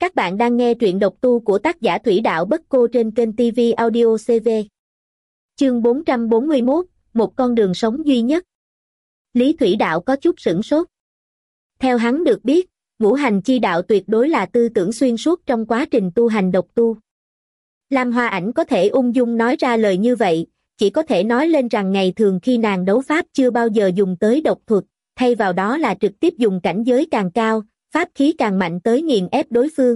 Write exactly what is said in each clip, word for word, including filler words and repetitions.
Các bạn đang nghe truyện độc tu của tác giả Thủy Đạo Bất Cô trên kênh ti vi Audio xê vê. Chương bốn trăm bốn mươi mốt, một con đường sống duy nhất. Lý Thủy Đạo có chút sửng sốt. Theo hắn được biết, ngũ hành chi đạo tuyệt đối là tư tưởng xuyên suốt trong quá trình tu hành độc tu. Lam Hoa Ảnh có thể ung dung nói ra lời như vậy, chỉ có thể nói lên rằng ngày thường khi nàng đấu pháp chưa bao giờ dùng tới độc thuật, thay vào đó là trực tiếp dùng cảnh giới càng cao, pháp khí càng mạnh tới nghiền ép đối phương.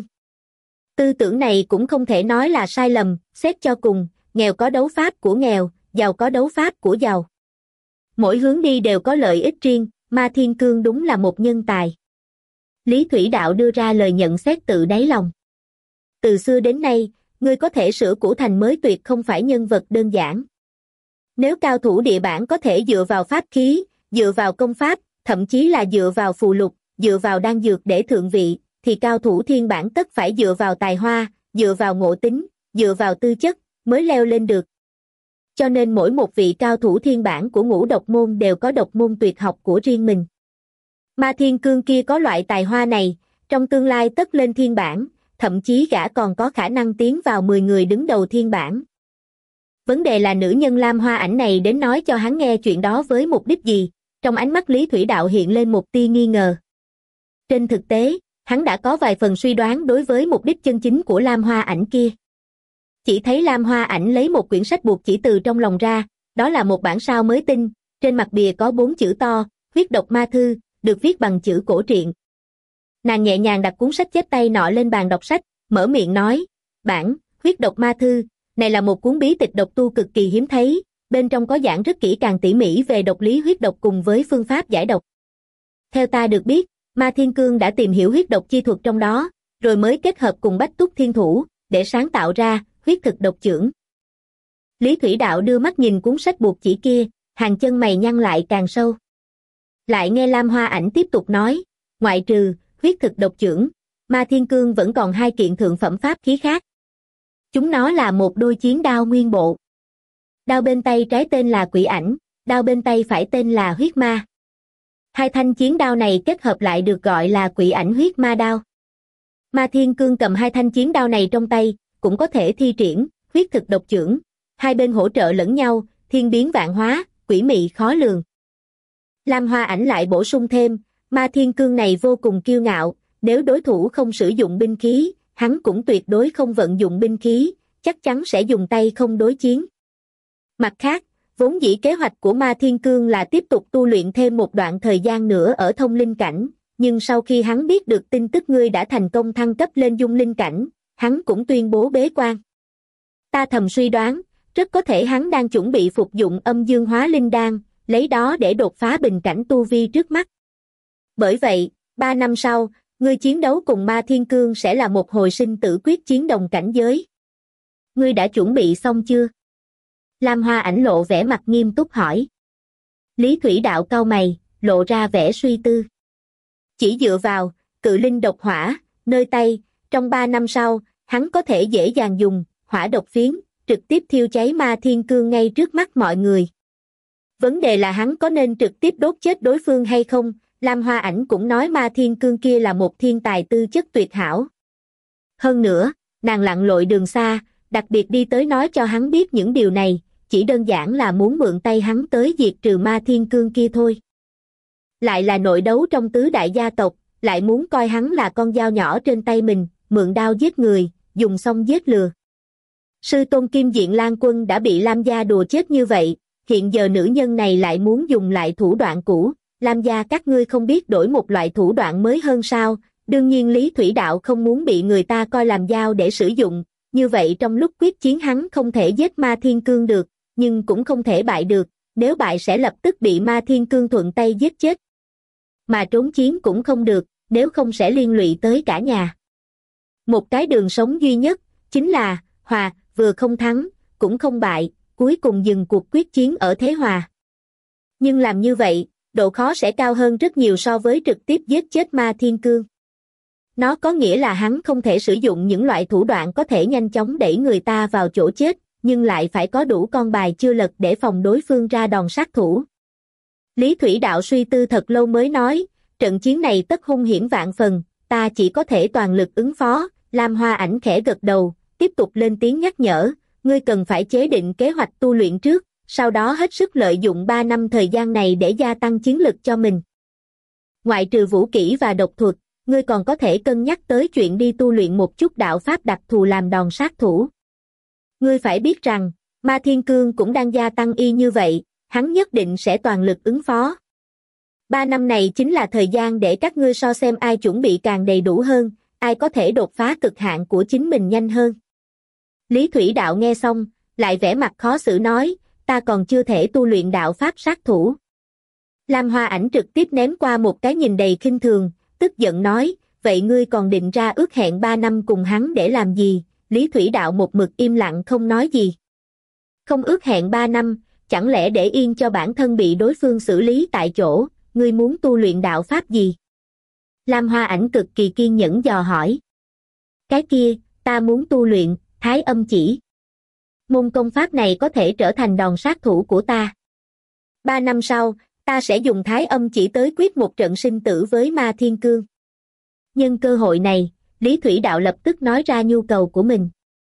Tư tưởng này cũng không thể nói là sai lầm, xét cho cùng, nghèo có đấu pháp của nghèo, giàu có đấu pháp của giàu. Mỗi hướng đi đều có lợi ích riêng, Ma Thiên Cương đúng là một nhân tài. Lý Thủy Đạo đưa ra lời nhận xét tự đáy lòng. Từ xưa đến nay, ngươi có thể sửa cũ thành mới tuyệt không phải nhân vật đơn giản. Nếu cao thủ địa bản có thể dựa vào pháp khí, dựa vào công pháp, thậm chí là dựa vào phù lục, dựa vào đan dược để thượng vị, thì cao thủ thiên bản tất phải dựa vào tài hoa, dựa vào ngộ tính, dựa vào tư chất, mới leo lên được. Cho nên mỗi một vị cao thủ thiên bản của ngũ độc môn đều có độc môn tuyệt học của riêng mình. Ma Thiên Cương kia có loại tài hoa này, trong tương lai tất lên thiên bản, thậm chí gã còn có khả năng tiến vào mười người đứng đầu thiên bản. Vấn đề là nữ nhân Lam Hoa Ảnh này đến nói cho hắn nghe chuyện đó với mục đích gì? Trong ánh mắt Lý Thủy Đạo hiện lên một tia nghi ngờ. Trên thực tế, hắn đã có vài phần suy đoán đối với mục đích chân chính của Lam Hoa Ảnh kia. Chỉ thấy Lam Hoa Ảnh lấy một quyển sách buộc chỉ từ trong lòng ra, đó là một bản sao mới tinh, trên mặt bìa có bốn chữ to, huyết độc ma thư, được viết bằng chữ cổ truyện. Nàng nhẹ nhàng đặt cuốn sách chép tay nọ lên bàn đọc sách, mở miệng nói, bản, huyết độc ma thư, này là một cuốn bí tịch độc tu cực kỳ hiếm thấy, bên trong có giảng rất kỹ càng tỉ mỉ về độc lý huyết độc cùng với phương pháp giải độc. Theo ta được biết, Ma Thiên Cương đã tìm hiểu huyết độc chi thuật trong đó, rồi mới kết hợp cùng Bách Túc Thiên Thủ, để sáng tạo ra huyết thực độc chưởng. Lý Thủy Đạo đưa mắt nhìn cuốn sách buộc chỉ kia, hàng chân mày nhăn lại càng sâu. Lại nghe Lam Hoa Ảnh tiếp tục nói, ngoại trừ huyết thực độc chưởng, Ma Thiên Cương vẫn còn hai kiện thượng phẩm pháp khí khác. Chúng nó là một đôi chiến đao nguyên bộ. Đao bên tay trái tên là Quỷ Ảnh, đao bên tay phải tên là Huyết Ma. Hai thanh chiến đao này kết hợp lại được gọi là Quỷ Ảnh Huyết Ma đao. Ma Thiên Cương cầm hai thanh chiến đao này trong tay, cũng có thể thi triển huyết thực độc chưởng, hai bên hỗ trợ lẫn nhau, thiên biến vạn hóa, quỷ mị khó lường. Lam Hoa Ảnh lại bổ sung thêm, Ma Thiên Cương này vô cùng kiêu ngạo, nếu đối thủ không sử dụng binh khí, hắn cũng tuyệt đối không vận dụng binh khí, chắc chắn sẽ dùng tay không đối chiến. Mặt khác, vốn dĩ kế hoạch của Ma Thiên Cương là tiếp tục tu luyện thêm một đoạn thời gian nữa ở thông linh cảnh, nhưng sau khi hắn biết được tin tức ngươi đã thành công thăng cấp lên dung linh cảnh, hắn cũng tuyên bố bế quan. Ta thầm suy đoán, rất có thể hắn đang chuẩn bị phục dụng âm dương hóa linh đan, lấy đó để đột phá bình cảnh tu vi trước mắt. Bởi vậy, ba năm sau, ngươi chiến đấu cùng Ma Thiên Cương sẽ là một hồi sinh tử quyết chiến đồng cảnh giới. Ngươi đã chuẩn bị xong chưa? Lam Hoa Ảnh lộ vẻ mặt nghiêm túc hỏi. Lý Thủy Đạo cau mày, lộ ra vẻ suy tư. Chỉ dựa vào cự linh độc hỏa, nơi tay, trong ba năm sau, hắn có thể dễ dàng dùng hỏa độc phiến, trực tiếp thiêu cháy Ma Thiên Cương ngay trước mắt mọi người. Vấn đề là hắn có nên trực tiếp đốt chết đối phương hay không? Lam Hoa Ảnh cũng nói Ma Thiên Cương kia là một thiên tài tư chất tuyệt hảo. Hơn nữa, nàng lặn lội đường xa, đặc biệt đi tới nói cho hắn biết những điều này, chỉ đơn giản là muốn mượn tay hắn tới diệt trừ Ma Thiên Cương kia thôi. Lại là nội đấu trong tứ đại gia tộc, lại muốn coi hắn là con dao nhỏ trên tay mình, mượn đao giết người, dùng xong giết lừa. Sư tôn Kim Diện Lan Quân đã bị Lam gia đùa chết như vậy, hiện giờ nữ nhân này lại muốn dùng lại thủ đoạn cũ, Lam gia các ngươi không biết đổi một loại thủ đoạn mới hơn sao? Đương nhiên Lý Thủy Đạo không muốn bị người ta coi làm dao để sử dụng, như vậy trong lúc quyết chiến hắn không thể giết Ma Thiên Cương được, nhưng cũng không thể bại được, nếu bại sẽ lập tức bị Ma Thiên Cương thuận tay giết chết. Mà trốn chiến cũng không được, nếu không sẽ liên lụy tới cả nhà. Một cái đường sống duy nhất, chính là, hòa, vừa không thắng, cũng không bại, cuối cùng dừng cuộc quyết chiến ở thế hòa. Nhưng làm như vậy, độ khó sẽ cao hơn rất nhiều so với trực tiếp giết chết Ma Thiên Cương. Nó có nghĩa là hắn không thể sử dụng những loại thủ đoạn có thể nhanh chóng đẩy người ta vào chỗ chết, nhưng lại phải có đủ con bài chưa lật để phòng đối phương ra đòn sát thủ. Lý Thủy Đạo suy tư thật lâu mới nói, trận chiến này tất hung hiểm vạn phần, ta chỉ có thể toàn lực ứng phó, Lam Hoa Ảnh khẽ gật đầu, tiếp tục lên tiếng nhắc nhở, ngươi cần phải chế định kế hoạch tu luyện trước, sau đó hết sức lợi dụng ba năm thời gian này để gia tăng chiến lực cho mình. Ngoại trừ vũ kỹ và độc thuật, ngươi còn có thể cân nhắc tới chuyện đi tu luyện một chút đạo pháp đặc thù làm đòn sát thủ. Ngươi phải biết rằng, Ma Thiên Cương cũng đang gia tăng y như vậy, hắn nhất định sẽ toàn lực ứng phó. Ba năm này chính là thời gian để các ngươi so xem ai chuẩn bị càng đầy đủ hơn, ai có thể đột phá cực hạn của chính mình nhanh hơn. Lý Thủy Đạo nghe xong, lại vẻ mặt khó xử nói, ta còn chưa thể tu luyện đạo pháp sát thủ. Lam Hoa Ảnh trực tiếp ném qua một cái nhìn đầy khinh thường, tức giận nói, vậy ngươi còn định ra ước hẹn ba năm cùng hắn để làm gì? Lý Thủy Đạo một mực im lặng không nói gì. Không ước hẹn ba năm, chẳng lẽ để yên cho bản thân bị đối phương xử lý tại chỗ, ngươi muốn tu luyện đạo pháp gì? Lam Hoa Ảnh cực kỳ kiên nhẫn dò hỏi. Cái kia, ta muốn tu luyện Thái Âm Chỉ. Môn công pháp này có thể trở thành đòn sát thủ của ta. Ba năm sau, ta sẽ dùng Thái Âm Chỉ tới quyết một trận sinh tử với Ma Thiên Cương. Nhân cơ hội này, Lý Thủy Đạo lập tức nói ra nhu cầu của mình.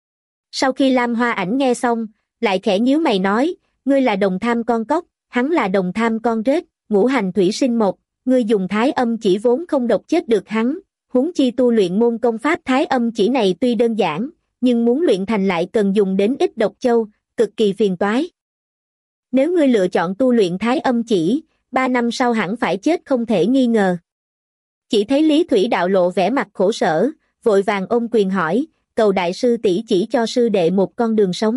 Sau khi Lam Hoa Ảnh nghe xong, lại khẽ nhíu mày nói, ngươi là đồng tham con cóc, hắn là đồng tham con rết, ngũ hành thủy sinh một, ngươi dùng Thái Âm Chỉ vốn không độc chết được hắn, huống chi tu luyện môn công pháp Thái Âm Chỉ này tuy đơn giản, nhưng muốn luyện thành lại cần dùng đến ít độc châu, cực kỳ phiền toái. Nếu ngươi lựa chọn tu luyện Thái Âm Chỉ, ba năm sau hẳn phải chết không thể nghi ngờ. Chỉ thấy Lý Thủy Đạo lộ vẻ mặt khổ sở, vội vàng ôm quyền hỏi, cầu đại sư tỷ chỉ cho sư đệ một con đường sống.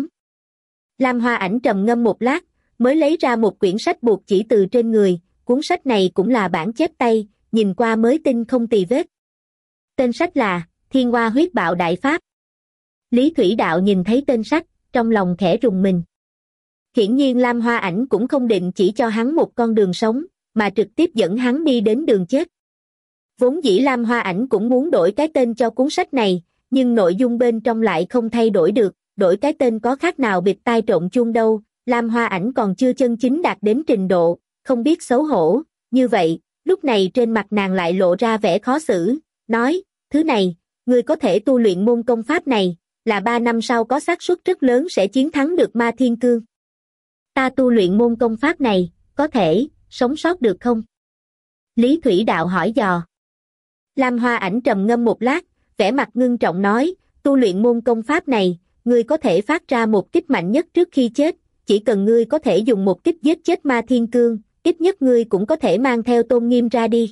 Lam Hoa Ảnh trầm ngâm một lát, mới lấy ra một quyển sách buộc chỉ từ trên người, cuốn sách này cũng là bản chép tay, nhìn qua mới tinh không tì vết. Tên sách là Thiên Hoa Huyết Bạo Đại Pháp. Lý Thủy Đạo nhìn thấy tên sách, trong lòng khẽ rùng mình. Hiển nhiên Lam Hoa Ảnh cũng không định chỉ cho hắn một con đường sống, mà trực tiếp dẫn hắn đi đến đường chết. Vốn dĩ Lam Hoa Ảnh cũng muốn đổi cái tên cho cuốn sách này, nhưng nội dung bên trong lại không thay đổi được, đổi cái tên có khác nào bịt tai trộn chuông đâu, Lam Hoa Ảnh còn chưa chân chính đạt đến trình độ, không biết xấu hổ, như vậy, lúc này trên mặt nàng lại lộ ra vẻ khó xử, nói, thứ này, ngươi có thể tu luyện môn công pháp này, là ba năm sau có xác suất rất lớn sẽ chiến thắng được Ma Thiên Cương. Ta tu luyện môn công pháp này, có thể, sống sót được không? Lý Thủy Đạo hỏi dò. Lam Hoa Ảnh trầm ngâm một lát, vẻ mặt ngưng trọng nói, tu luyện môn công pháp này, ngươi có thể phát ra một kích mạnh nhất trước khi chết, chỉ cần ngươi có thể dùng một kích giết chết Ma Thiên Cương, ít nhất ngươi cũng có thể mang theo tôn nghiêm ra đi.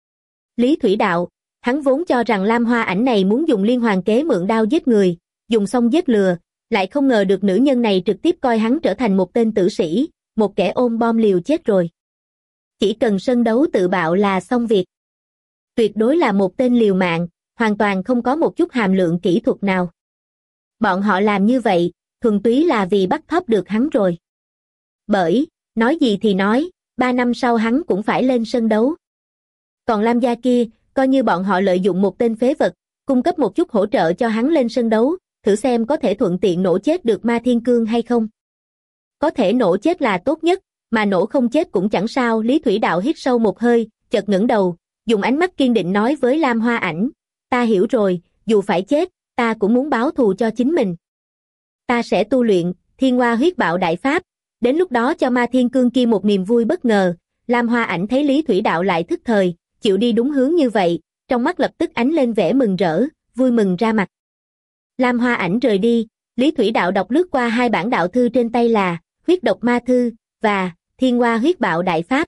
Lý Thủy Đạo, hắn vốn cho rằng Lam Hoa Ảnh này muốn dùng liên hoàn kế mượn đao giết người, dùng xong giết lừa, lại không ngờ được nữ nhân này trực tiếp coi hắn trở thành một tên tử sĩ, một kẻ ôm bom liều chết rồi. Chỉ cần sân đấu tự bạo là xong việc. Tuyệt đối là một tên liều mạng, hoàn toàn không có một chút hàm lượng kỹ thuật nào. Bọn họ làm như vậy, thuần túy là vì bắt thóp được hắn rồi. Bởi, nói gì thì nói, ba năm sau hắn cũng phải lên sân đấu. Còn Lam gia kia, coi như bọn họ lợi dụng một tên phế vật, cung cấp một chút hỗ trợ cho hắn lên sân đấu, thử xem có thể thuận tiện nổ chết được Ma Thiên Cương hay không. Có thể nổ chết là tốt nhất, mà nổ không chết cũng chẳng sao. Lý Thủy Đạo hít sâu một hơi, chợt ngẩng đầu, dùng ánh mắt kiên định nói với Lam Hoa Ảnh, ta hiểu rồi, dù phải chết, ta cũng muốn báo thù cho chính mình. Ta sẽ tu luyện Thiên Hoa Huyết Bạo Đại Pháp, đến lúc đó cho Ma Thiên Cương kia một niềm vui bất ngờ. Lam Hoa Ảnh thấy Lý Thủy Đạo lại thức thời, chịu đi đúng hướng như vậy, trong mắt lập tức ánh lên vẻ mừng rỡ, vui mừng ra mặt. Lam Hoa Ảnh rời đi, Lý Thủy Đạo đọc lướt qua hai bản đạo thư trên tay là Huyết Độc Ma Thư và Thiên Hoa Huyết Bạo Đại Pháp.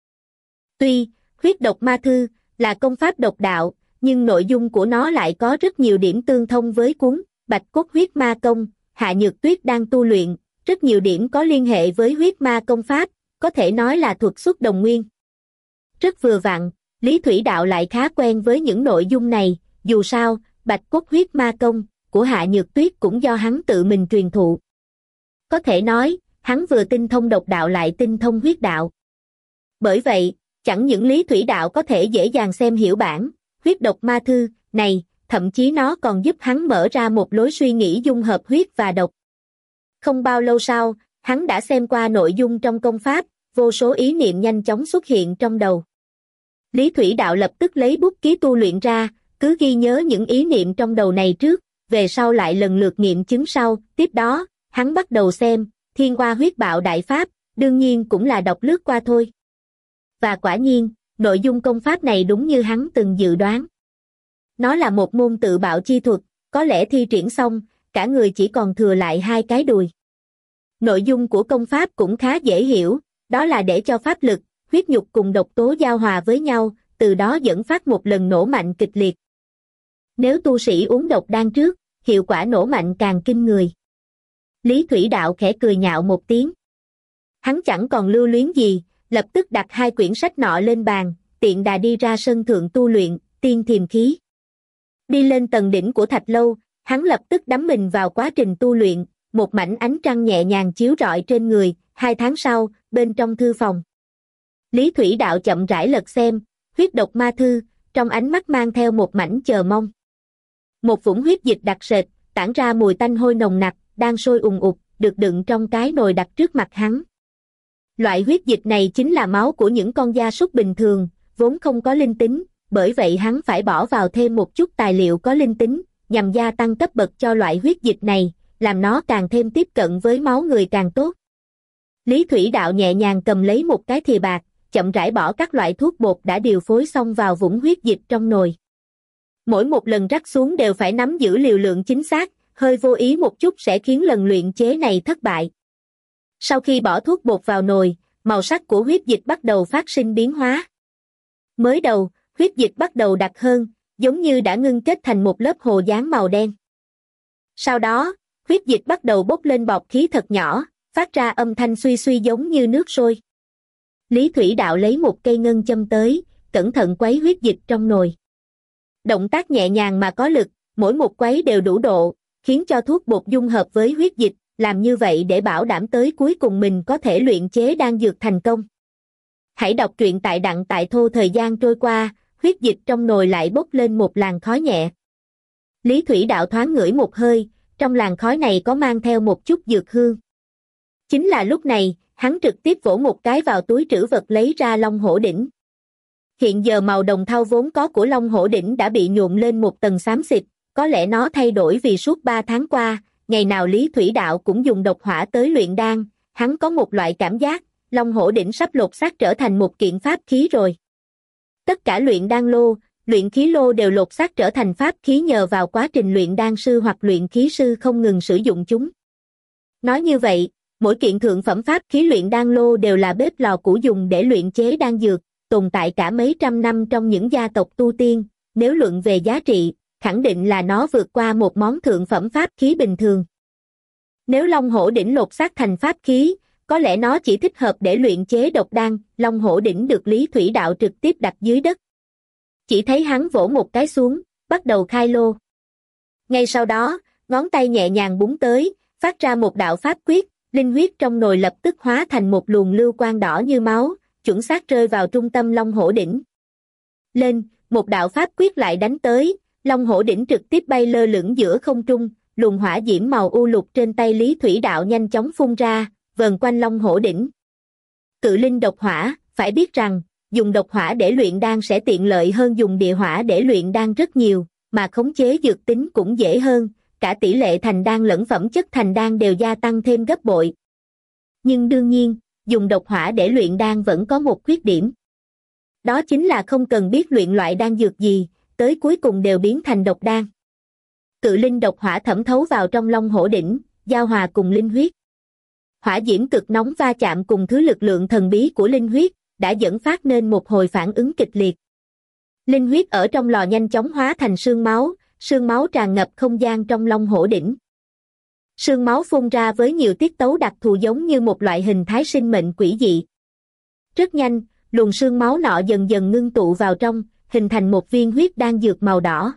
Tuy Huyết Độc Ma Thư là công pháp độc đạo, nhưng nội dung của nó lại có rất nhiều điểm tương thông với cuốn Bạch Cốt Huyết Ma Công, Hạ Nhược Tuyết đang tu luyện, rất nhiều điểm có liên hệ với huyết ma công pháp, có thể nói là thuật xuất đồng nguyên. Rất vừa vặn, Lý Thủy Đạo lại khá quen với những nội dung này, dù sao, Bạch Cốt Huyết Ma Công của Hạ Nhược Tuyết cũng do hắn tự mình truyền thụ. Có thể nói, hắn vừa tinh thông độc đạo lại tinh thông huyết đạo. Bởi vậy, chẳng những Lý Thủy Đạo có thể dễ dàng xem hiểu bản Huyết Độc Ma Thư này, thậm chí nó còn giúp hắn mở ra một lối suy nghĩ dung hợp huyết và độc. Không bao lâu sau, hắn đã xem qua nội dung trong công pháp, vô số ý niệm nhanh chóng xuất hiện trong đầu. Lý Thủy Đạo lập tức lấy bút ký tu luyện ra, cứ ghi nhớ những ý niệm trong đầu này trước, về sau lại lần lượt nghiệm chứng sau. Tiếp đó, hắn bắt đầu xem Thiên Hoa Huyết Bạo Đại Pháp, đương nhiên cũng là đọc lướt qua thôi. Và quả nhiên, nội dung công pháp này đúng như hắn từng dự đoán. Nó là một môn tự bạo chi thuật, có lẽ thi triển xong, cả người chỉ còn thừa lại hai cái đùi. Nội dung của công pháp cũng khá dễ hiểu, đó là để cho pháp lực, huyết nhục cùng độc tố giao hòa với nhau, từ đó dẫn phát một lần nổ mạnh kịch liệt. Nếu tu sĩ uống độc đan trước, hiệu quả nổ mạnh càng kinh người. Lý Thủy Đạo khẽ cười nhạo một tiếng. Hắn chẳng còn lưu luyến gì, lập tức đặt hai quyển sách nọ lên bàn, tiện đà đi ra sân thượng tu luyện, tiên thiềm khí. Đi lên tầng đỉnh của thạch lâu, hắn lập tức đắm mình vào quá trình tu luyện, một mảnh ánh trăng nhẹ nhàng chiếu rọi trên người. Hai tháng sau, bên trong thư phòng, Lý Thủy Đạo chậm rãi lật xem, huyết độc ma thư, trong ánh mắt mang theo một mảnh chờ mong. Một vũng huyết dịch đặc sệt, tản ra mùi tanh hôi nồng nặc, đang sôi ùn ụt, được đựng trong cái nồi đặt trước mặt hắn. Loại huyết dịch này chính là máu của những con gia súc bình thường, vốn không có linh tính, bởi vậy hắn phải bỏ vào thêm một chút tài liệu có linh tính, nhằm gia tăng cấp bậc cho loại huyết dịch này, làm nó càng thêm tiếp cận với máu người càng tốt. Lý Thủy Đạo nhẹ nhàng cầm lấy một cái thìa bạc, chậm rãi bỏ các loại thuốc bột đã điều phối xong vào vũng huyết dịch trong nồi. Mỗi một lần rắc xuống đều phải nắm giữ liều lượng chính xác, hơi vô ý một chút sẽ khiến lần luyện chế này thất bại. Sau khi bỏ thuốc bột vào nồi, màu sắc của huyết dịch bắt đầu phát sinh biến hóa. Mới đầu, huyết dịch bắt đầu đặc hơn, giống như đã ngưng kết thành một lớp hồ dáng màu đen. Sau đó, huyết dịch bắt đầu bốc lên bọt khí thật nhỏ, phát ra âm thanh suy suy giống như nước sôi. Lý Thủy Đạo lấy một cây ngân châm tới, cẩn thận quấy huyết dịch trong nồi. Động tác nhẹ nhàng mà có lực, mỗi một quấy đều đủ độ, khiến cho thuốc bột dung hợp với huyết dịch, làm như vậy để bảo đảm tới cuối cùng mình có thể luyện chế đan dược thành công. Hãy đọc truyện tại Đặng Tại Thô. Thời gian trôi qua, huyết dịch trong nồi lại bốc lên một làn khói nhẹ. Lý Thủy Đạo thoáng ngửi một hơi, trong làn khói này có mang theo một chút dược hương. Chính là lúc này, hắn trực tiếp vỗ một cái vào túi trữ vật lấy ra Long Hổ Đỉnh. Hiện giờ màu đồng thau vốn có của Long Hổ Đỉnh đã bị nhuộm lên một tầng xám xịt, có lẽ nó thay đổi vì suốt ba tháng qua, ngày nào Lý Thủy Đạo cũng dùng độc hỏa tới luyện đan, hắn có một loại cảm giác, Long Hổ Đỉnh sắp lột xác trở thành một kiện pháp khí rồi. Tất cả luyện đan lô, luyện khí lô đều lột xác trở thành pháp khí nhờ vào quá trình luyện đan sư hoặc luyện khí sư không ngừng sử dụng chúng. Nói như vậy, mỗi kiện thượng phẩm pháp khí luyện đan lô đều là bếp lò cũ dùng để luyện chế đan dược, tồn tại cả mấy trăm năm trong những gia tộc tu tiên, nếu luận về giá trị, khẳng định là nó vượt qua một món thượng phẩm pháp khí bình thường. Nếu Long Hổ Đỉnh lột xác thành pháp khí, có lẽ nó chỉ thích hợp để luyện chế độc đan. Long Hổ Đỉnh được Lý Thủy Đạo trực tiếp đặt dưới đất. Chỉ thấy hắn vỗ một cái xuống, bắt đầu khai lô. Ngay sau đó, ngón tay nhẹ nhàng búng tới, phát ra một đạo pháp quyết, linh huyết trong nồi lập tức hóa thành một luồng lưu quang đỏ như máu, chuẩn xác rơi vào trung tâm Long Hổ Đỉnh. Lên, một đạo pháp quyết lại đánh tới, Long Hổ Đỉnh trực tiếp bay lơ lửng giữa không trung, luồng hỏa diễm màu u lục trên tay Lý Thủy Đạo nhanh chóng phun ra, vờn quanh Long Hổ Đỉnh. Cự linh độc hỏa, phải biết rằng, dùng độc hỏa để luyện đan sẽ tiện lợi hơn dùng địa hỏa để luyện đan rất nhiều, mà khống chế dược tính cũng dễ hơn, cả tỷ lệ thành đan lẫn phẩm chất thành đan đều gia tăng thêm gấp bội. Nhưng đương nhiên, dùng độc hỏa để luyện đan vẫn có một khuyết điểm. Đó chính là không cần biết luyện loại đan dược gì, tới cuối cùng đều biến thành độc đan. Cự linh độc hỏa thẩm thấu vào trong Long Hổ Đỉnh, giao hòa cùng linh huyết. Hỏa diễm cực nóng va chạm cùng thứ lực lượng thần bí của linh huyết, đã dẫn phát nên một hồi phản ứng kịch liệt. Linh huyết ở trong lò nhanh chóng hóa thành sương máu, sương máu tràn ngập không gian trong Long Hổ Đỉnh. Sương máu phun ra với nhiều tiết tấu đặc thù giống như một loại hình thái sinh mệnh quỷ dị. Rất nhanh, luồng sương máu nọ dần dần ngưng tụ vào trong, hình thành một viên huyết đan dược màu đỏ.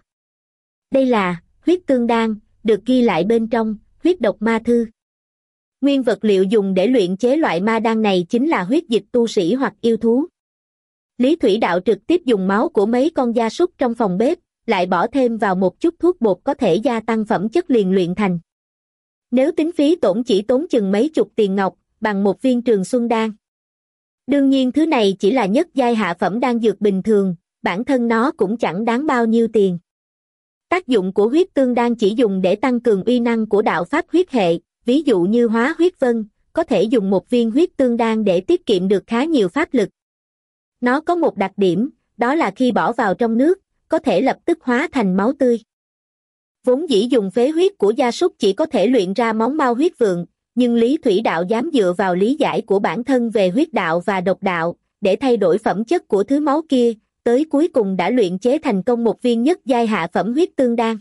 Đây là huyết tương đan, được ghi lại bên trong huyết độc ma thư. Nguyên vật liệu dùng để luyện chế loại ma đan này chính là huyết dịch tu sĩ hoặc yêu thú. Lý Thủy Đạo trực tiếp dùng máu của mấy con gia súc trong phòng bếp, lại bỏ thêm vào một chút thuốc bột có thể gia tăng phẩm chất liền luyện thành. Nếu tính phí tổn chỉ tốn chừng mấy chục tiền ngọc, bằng một viên trường xuân đan. Đương nhiên thứ này chỉ là nhất giai hạ phẩm đan dược bình thường, bản thân nó cũng chẳng đáng bao nhiêu tiền. Tác dụng của huyết tương đan chỉ dùng để tăng cường uy năng của đạo pháp huyết hệ, ví dụ như hóa huyết vân, có thể dùng một viên huyết tương đan để tiết kiệm được khá nhiều pháp lực. Nó có một đặc điểm, đó là khi bỏ vào trong nước, có thể lập tức hóa thành máu tươi. Vốn dĩ dùng phế huyết của gia súc chỉ có thể luyện ra móng mau huyết vượng, nhưng Lý Thủy Đạo dám dựa vào lý giải của bản thân về huyết đạo và độc đạo, để thay đổi phẩm chất của thứ máu kia, tới cuối cùng đã luyện chế thành công một viên nhất giai hạ phẩm huyết tương đan.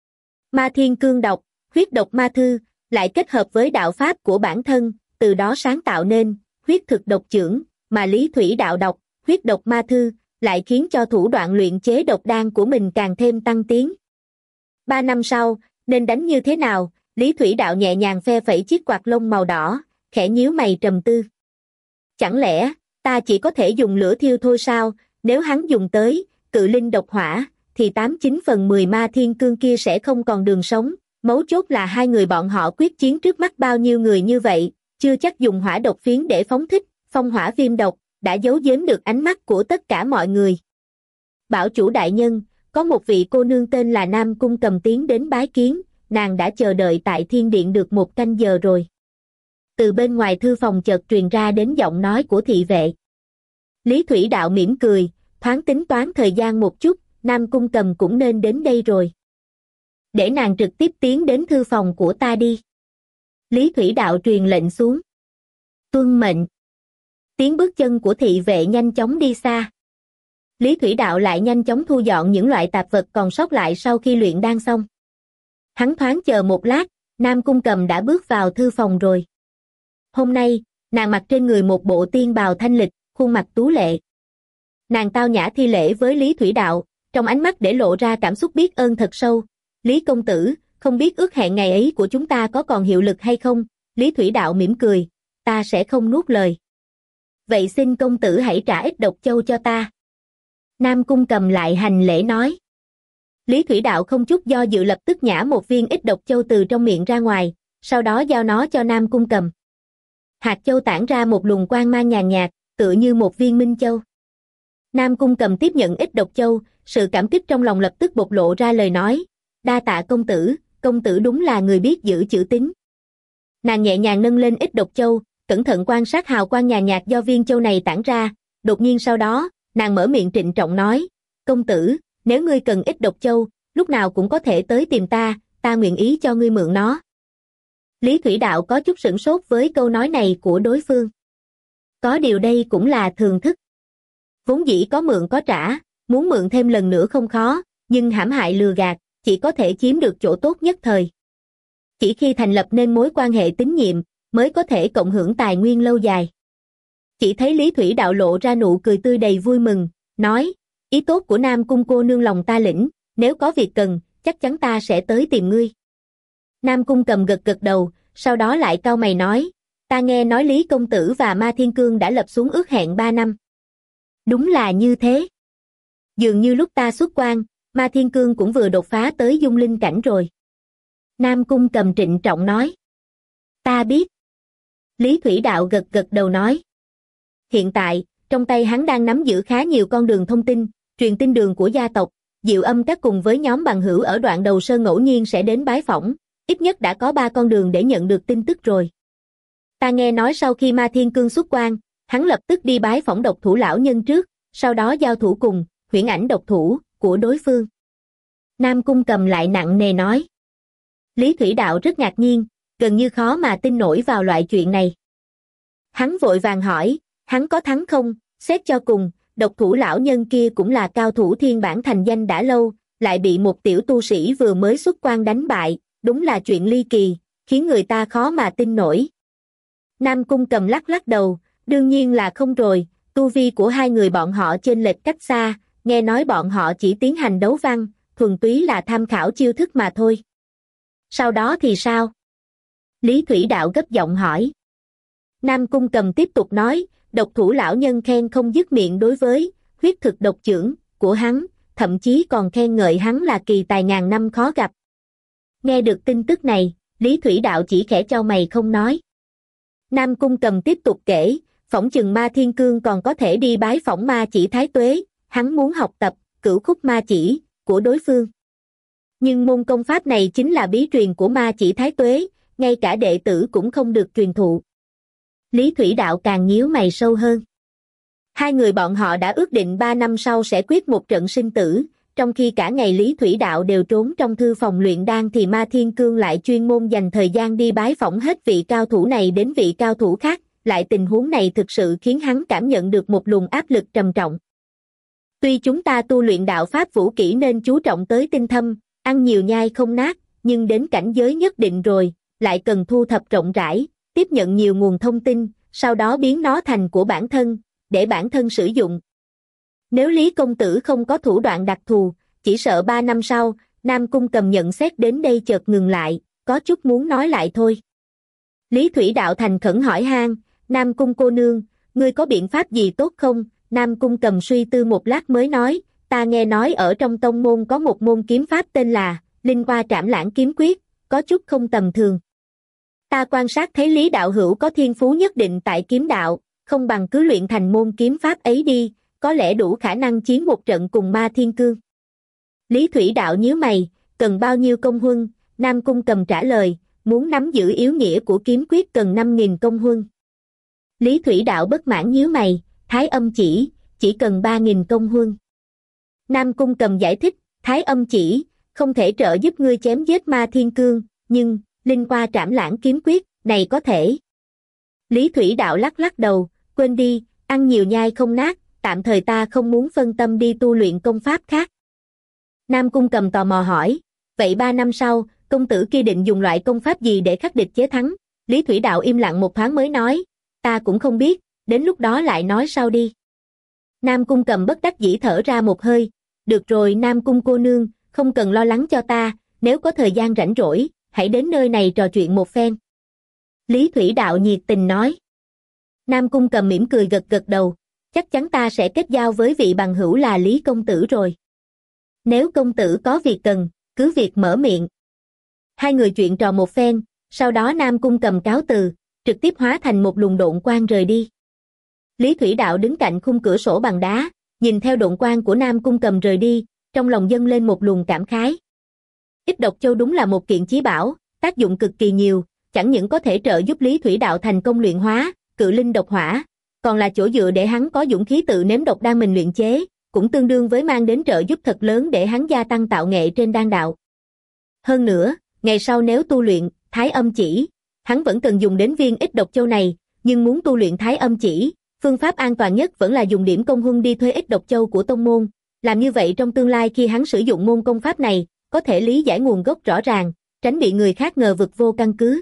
Ma Thiên Cương độc, huyết độc ma thư, lại kết hợp với đạo pháp của bản thân, từ đó sáng tạo nên huyết thực độc chưởng, mà Lý Thủy Đạo độc, huyết độc ma thư, lại khiến cho thủ đoạn luyện chế độc đan của mình càng thêm tăng tiến. Ba năm sau, nên đánh như thế nào? Lý Thủy Đạo nhẹ nhàng phe phẩy chiếc quạt lông màu đỏ, khẽ nhíu mày trầm tư. Chẳng lẽ, ta chỉ có thể dùng lửa thiêu thôi sao? Nếu hắn dùng tới cự linh độc hỏa, thì tám chín phần mười ma thiên cương kia sẽ không còn đường sống. Mấu chốt là hai người bọn họ quyết chiến trước mắt bao nhiêu người như vậy, chưa chắc dùng hỏa độc phiến để phóng thích, phong hỏa viêm độc, đã giấu giếm được ánh mắt của tất cả mọi người. Bảo chủ đại nhân, có một vị cô nương tên là Nam Cung Cầm tiến đến bái kiến, nàng đã chờ đợi tại thiên điện được một canh giờ rồi. Từ bên ngoài thư phòng chợt truyền ra đến giọng nói của thị vệ. Lý Thủy Đạo mỉm cười, thoáng tính toán thời gian một chút, Nam Cung Cầm cũng nên đến đây rồi. Để nàng trực tiếp tiến đến thư phòng của ta đi. Lý Thủy Đạo truyền lệnh xuống. Tuân mệnh. Tiếng bước chân của thị vệ nhanh chóng đi xa. Lý Thủy Đạo lại nhanh chóng thu dọn những loại tạp vật còn sót lại sau khi luyện đan xong. Hắn thoáng chờ một lát, Nam Cung Cầm đã bước vào thư phòng rồi. Hôm nay, nàng mặc trên người một bộ tiên bào thanh lịch, khuôn mặt tú lệ. Nàng tao nhã thi lễ với Lý Thủy Đạo, trong ánh mắt để lộ ra cảm xúc biết ơn thật sâu. Lý công tử, không biết ước hẹn ngày ấy của chúng ta có còn hiệu lực hay không? Lý Thủy Đạo mỉm cười, ta sẽ không nuốt lời. Vậy xin công tử hãy trả ít độc châu cho ta. Nam Cung Cầm lại hành lễ nói. Lý Thủy Đạo không chút do dự lập tức nhả một viên ít độc châu từ trong miệng ra ngoài, sau đó giao nó cho Nam Cung Cầm. Hạt châu tản ra một luồng quang mang nhàn nhạt, tựa như một viên minh châu. Nam Cung Cầm tiếp nhận ít độc châu, sự cảm kích trong lòng lập tức bộc lộ ra lời nói. Đa tạ công tử, công tử đúng là người biết giữ chữ tín. Nàng nhẹ nhàng nâng lên ít độc châu, cẩn thận quan sát hào quang nhàn nhạt do viên châu này tản ra, đột nhiên sau đó, nàng mở miệng trịnh trọng nói, công tử, nếu ngươi cần ít độc châu, lúc nào cũng có thể tới tìm ta, ta nguyện ý cho ngươi mượn nó. Lý Thủy Đạo có chút sửng sốt với câu nói này của đối phương. Có điều đây cũng là thường thức. Vốn dĩ có mượn có trả, muốn mượn thêm lần nữa không khó, nhưng hãm hại lừa gạt, chỉ có thể chiếm được chỗ tốt nhất thời. Chỉ khi thành lập nên mối quan hệ tín nhiệm, mới có thể cộng hưởng tài nguyên lâu dài. Chỉ thấy Lý Thủy Đạo lộ ra nụ cười tươi đầy vui mừng, nói, ý tốt của Nam Cung cô nương lòng ta lĩnh, nếu có việc cần, chắc chắn ta sẽ tới tìm ngươi. Nam Cung Cầm gật gật đầu, sau đó lại cau mày nói, ta nghe nói Lý công tử và Ma Thiên Cương đã lập xuống ước hẹn ba năm. Đúng là như thế. Dường như lúc ta xuất quan, Ma Thiên Cương cũng vừa đột phá tới dung linh cảnh rồi. Nam Cung Cầm trịnh trọng nói. Ta biết. Lý Thủy Đạo gật gật đầu nói. Hiện tại, trong tay hắn đang nắm giữ khá nhiều con đường thông tin, truyền tin đường của gia tộc, Diệu Âm Các cùng với nhóm bằng hữu ở đoạn đầu sơn ngẫu nhiên sẽ đến bái phỏng, ít nhất đã có ba con đường để nhận được tin tức rồi. Ta nghe nói sau khi Ma Thiên Cương xuất quan, hắn lập tức đi bái phỏng độc thủ lão nhân trước, sau đó giao thủ cùng huyễn ảnh độc thủ của đối phương. Nam Cung Cầm lại nặng nề nói. Lý Thủy Đạo rất ngạc nhiên, gần như khó mà tin nổi vào loại chuyện này. Hắn vội vàng hỏi, hắn có thắng không? Xét cho cùng, độc thủ lão nhân kia cũng là cao thủ thiên bản thành danh đã lâu, lại bị một tiểu tu sĩ vừa mới xuất quan đánh bại, đúng là chuyện ly kỳ, khiến người ta khó mà tin nổi. Nam Cung Cầm lắc lắc đầu, đương nhiên là không rồi, tu vi của hai người bọn họ chênh lệch cách xa, nghe nói bọn họ chỉ tiến hành đấu văn, thuần túy là tham khảo chiêu thức mà thôi. Sau đó thì sao? Lý Thủy Đạo gấp giọng hỏi. Nam Cung Cầm tiếp tục nói, độc thủ lão nhân khen không dứt miệng đối với huyết thực độc chưởng của hắn, thậm chí còn khen ngợi hắn là kỳ tài ngàn năm khó gặp. Nghe được tin tức này, Lý Thủy Đạo chỉ khẽ chau mày không nói. Nam Cung Cầm tiếp tục kể, phỏng chừng Ma Thiên Cương còn có thể đi bái phỏng ma chỉ Thái Tuế, hắn muốn học tập cửu khúc ma chỉ của đối phương. Nhưng môn công pháp này chính là bí truyền của Ma Chỉ Thái Tuế, ngay cả đệ tử cũng không được truyền thụ. Lý Thủy Đạo càng nhíu mày sâu hơn. Hai người bọn họ đã ước định ba năm sau sẽ quyết một trận sinh tử, trong khi cả ngày Lý Thủy Đạo đều trốn trong thư phòng luyện đan thì Ma Thiên Cương lại chuyên môn dành thời gian đi bái phỏng hết vị cao thủ này đến vị cao thủ khác, lại tình huống này thực sự khiến hắn cảm nhận được một luồng áp lực trầm trọng. Tuy chúng ta tu luyện đạo pháp vũ kỹ nên chú trọng tới tinh thâm, ăn nhiều nhai không nát, nhưng đến cảnh giới nhất định rồi, lại cần thu thập rộng rãi, tiếp nhận nhiều nguồn thông tin, sau đó biến nó thành của bản thân, để bản thân sử dụng. Nếu Lý công tử không có thủ đoạn đặc thù, chỉ sợ ba năm sau, Nam Cung Cầm nhận xét đến đây chợt ngừng lại, có chút muốn nói lại thôi. Lý Thủy Đạo thành khẩn hỏi han, Nam Cung cô nương, ngươi có biện pháp gì tốt không? Nam Cung Cầm suy tư một lát mới nói, ta nghe nói ở trong tông môn có một môn kiếm pháp tên là Linh Hoa Trảm Lãng Kiếm Quyết, có chút không tầm thường. Ta quan sát thấy Lý đạo hữu có thiên phú nhất định tại kiếm đạo, không bằng cứ luyện thành môn kiếm pháp ấy đi, có lẽ đủ khả năng chiến một trận cùng Ma Thiên Cương. Lý Thủy Đạo nhíu mày, cần bao nhiêu công huân? Nam Cung Cầm trả lời, muốn nắm giữ yếu nghĩa của kiếm quyết cần năm nghìn công huân. Lý Thủy Đạo bất mãn nhíu mày, Thái Âm Chỉ, chỉ cần ba nghìn công huân. Nam Cung Cầm giải thích, Thái Âm Chỉ, không thể trợ giúp ngươi chém giết Ma Thiên Cương, nhưng, Linh Hoa Trảm Lãng Kiếm Quyết, này có thể. Lý Thủy Đạo lắc lắc đầu, quên đi, ăn nhiều nhai không nát, tạm thời ta không muốn phân tâm đi tu luyện công pháp khác. Nam Cung Cầm tò mò hỏi, vậy ba năm sau, công tử kia định dùng loại công pháp gì để khắc địch chế thắng? Lý Thủy Đạo im lặng một thoáng mới nói, ta cũng không biết, đến lúc đó lại nói sau đi. Nam Cung Cầm bất đắc dĩ thở ra một hơi, được rồi Nam Cung cô nương, không cần lo lắng cho ta, nếu có thời gian rảnh rỗi, hãy đến nơi này trò chuyện một phen. Lý Thủy Đạo nhiệt tình nói. Nam Cung Cầm mỉm cười gật gật đầu, chắc chắn ta sẽ kết giao với vị bằng hữu là Lý công tử rồi. Nếu công tử có việc cần, cứ việc mở miệng. Hai người chuyện trò một phen, sau đó Nam Cung Cầm cáo từ, trực tiếp hóa thành một luồng độn quang rời đi. Lý Thủy Đạo đứng cạnh khung cửa sổ bằng đá, nhìn theo độn quang của Nam Cung Cầm rời đi, trong lòng dâng lên một luồng cảm khái. Ít độc châu đúng là một kiện chí bảo, tác dụng cực kỳ nhiều, chẳng những có thể trợ giúp Lý Thủy Đạo thành công luyện hóa cự linh độc hỏa, còn là chỗ dựa để hắn có dũng khí tự nếm độc đan mình luyện chế, cũng tương đương với mang đến trợ giúp thật lớn để hắn gia tăng tạo nghệ trên đan đạo. Hơn nữa, ngày sau nếu tu luyện Thái Âm Chỉ, hắn vẫn cần dùng đến viên ít độc châu này, nhưng muốn tu luyện Thái Âm Chỉ, phương pháp an toàn nhất vẫn là dùng điểm công huân đi thuê ít độc châu của tông môn, làm như vậy trong tương lai khi hắn sử dụng môn công pháp này, có thể lý giải nguồn gốc rõ ràng, tránh bị người khác ngờ vực vô căn cứ.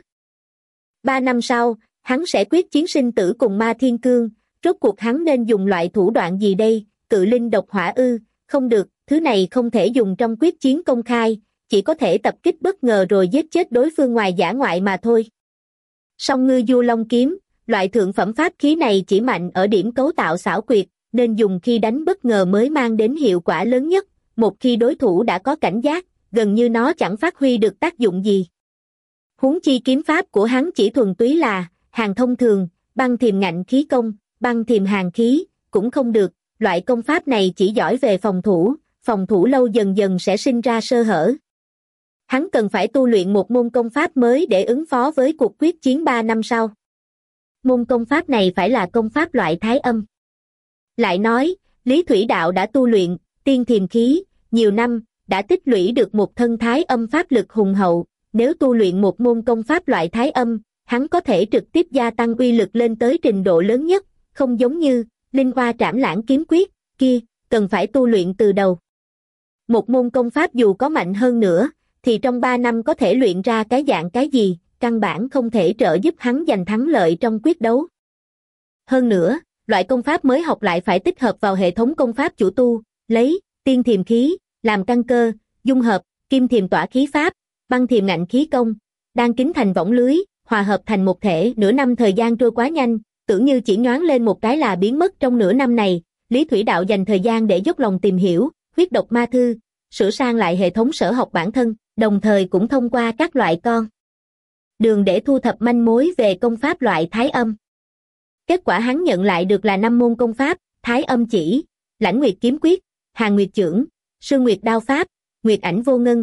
Ba năm sau, hắn sẽ quyết chiến sinh tử cùng Ma Thiên Cương, rốt cuộc hắn nên dùng loại thủ đoạn gì đây? Cự linh độc hỏa ư? Không được, thứ này không thể dùng trong quyết chiến công khai, chỉ có thể tập kích bất ngờ rồi giết chết đối phương ngoài dã ngoại mà thôi. Song Ngư Du Long Kiếm, loại thượng phẩm pháp khí này chỉ mạnh ở điểm cấu tạo xảo quyệt, nên dùng khi đánh bất ngờ mới mang đến hiệu quả lớn nhất, một khi đối thủ đã có cảnh giác, gần như nó chẳng phát huy được tác dụng gì. Huống chi kiếm pháp của hắn chỉ thuần túy là hàng thông thường, băng thiềm ngạnh khí công, băng thiềm hàn khí, cũng không được, loại công pháp này chỉ giỏi về phòng thủ, phòng thủ lâu dần dần sẽ sinh ra sơ hở. Hắn cần phải tu luyện một môn công pháp mới để ứng phó với cuộc quyết chiến ba năm sau. Môn công pháp này phải là công pháp loại Thái Âm. Lại nói, Lý Thủy Đạo đã tu luyện tiên thiềm khí, nhiều năm, đã tích lũy được một thân Thái Âm pháp lực hùng hậu, nếu tu luyện một môn công pháp loại Thái Âm, hắn có thể trực tiếp gia tăng uy lực lên tới trình độ lớn nhất, không giống như Linh Hoa Trảm Lãng Kiếm Quyết, kia, cần phải tu luyện từ đầu. Một môn công pháp dù có mạnh hơn nữa, thì trong ba năm có thể luyện ra cái dạng cái gì, căn bản không thể trợ giúp hắn giành thắng lợi trong quyết đấu. Hơn nữa, loại công pháp mới học lại phải tích hợp vào hệ thống công pháp chủ tu, lấy tiên thiềm khí làm căn cơ, dung hợp kim thiềm tỏa khí pháp, băng thiềm ngạnh khí công, đan kính thành võng lưới, hòa hợp thành một thể. Nửa năm thời gian trôi quá nhanh, tưởng như chỉ nhoáng lên một cái là biến mất. Trong nửa năm này, Lý Thủy Đạo dành thời gian để dốc lòng tìm hiểu huyết độc ma thư, sửa sang lại hệ thống sở học bản thân, đồng thời cũng thông qua các loại con đường để thu thập manh mối về công pháp loại Thái Âm. Kết quả hắn nhận lại được là năm môn công pháp: Thái Âm Chỉ, Lãnh Nguyệt Kiếm Quyết, Hàn Nguyệt Chưởng, Sương Nguyệt Đao Pháp, Nguyệt Ảnh Vô Ngân,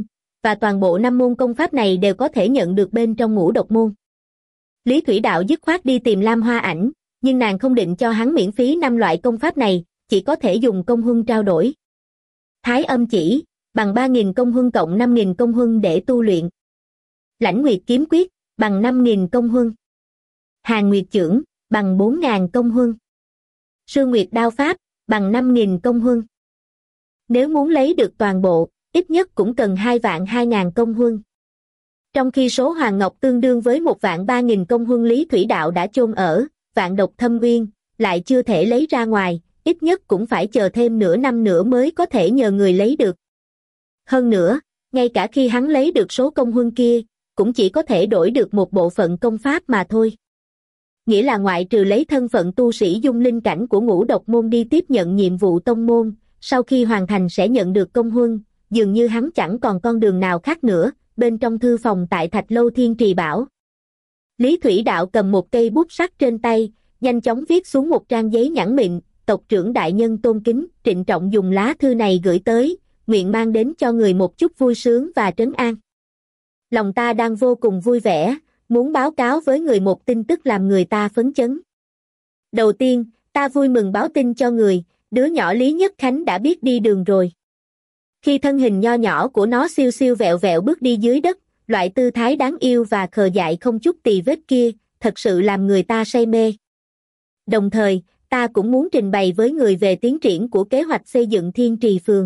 và toàn bộ năm môn công pháp này đều có thể nhận được bên trong ngũ độc môn. Lý Thủy Đạo dứt khoát đi tìm Lam Hoa Ảnh, nhưng nàng không định cho hắn miễn phí năm loại công pháp này, chỉ có thể dùng công huân trao đổi. Thái Âm Chỉ, bằng ba nghìn công huân cộng năm nghìn công huân để tu luyện. Lãnh Nguyệt Kiếm Quyết, bằng năm nghìn công huân. Hàn Nguyệt Chưởng, bằng bốn nghìn công huân. Sương Nguyệt Đao Pháp, bằng năm nghìn công huân. Nếu muốn lấy được toàn bộ, ít nhất cũng cần hai vạn hai nghìn công huân. Trong khi số Hoàng Ngọc tương đương với một vạn ba nghìn công huân Lý Thủy Đạo đã chôn ở Vạn Độc Thâm Uyên, lại chưa thể lấy ra ngoài, ít nhất cũng phải chờ thêm nửa năm nữa mới có thể nhờ người lấy được. Hơn nữa, ngay cả khi hắn lấy được số công huân kia, cũng chỉ có thể đổi được một bộ phận công pháp mà thôi. Nghĩa là ngoại trừ lấy thân phận tu sĩ dung linh cảnh của ngũ độc môn đi tiếp nhận nhiệm vụ tông môn, sau khi hoàn thành sẽ nhận được công huân, dường như hắn chẳng còn con đường nào khác nữa. Bên trong thư phòng tại Thạch Lâu Thiên Trì Bảo, Lý Thủy Đạo cầm một cây bút sắt trên tay, nhanh chóng viết xuống một trang giấy nhẵn mịn, tộc trưởng đại nhân tôn kính, trịnh trọng dùng lá thư này gửi tới, nguyện mang đến cho người một chút vui sướng và trấn an. Lòng ta đang vô cùng vui vẻ, muốn báo cáo với người một tin tức làm người ta phấn chấn. Đầu tiên, ta vui mừng báo tin cho người, đứa nhỏ Lý Nhất Khánh đã biết đi đường rồi. Khi thân hình nho nhỏ của nó siêu siêu vẹo vẹo bước đi dưới đất, loại tư thái đáng yêu và khờ dại không chút tì vết kia, thật sự làm người ta say mê. Đồng thời, ta cũng muốn trình bày với người về tiến triển của kế hoạch xây dựng Thiên Trì Phường.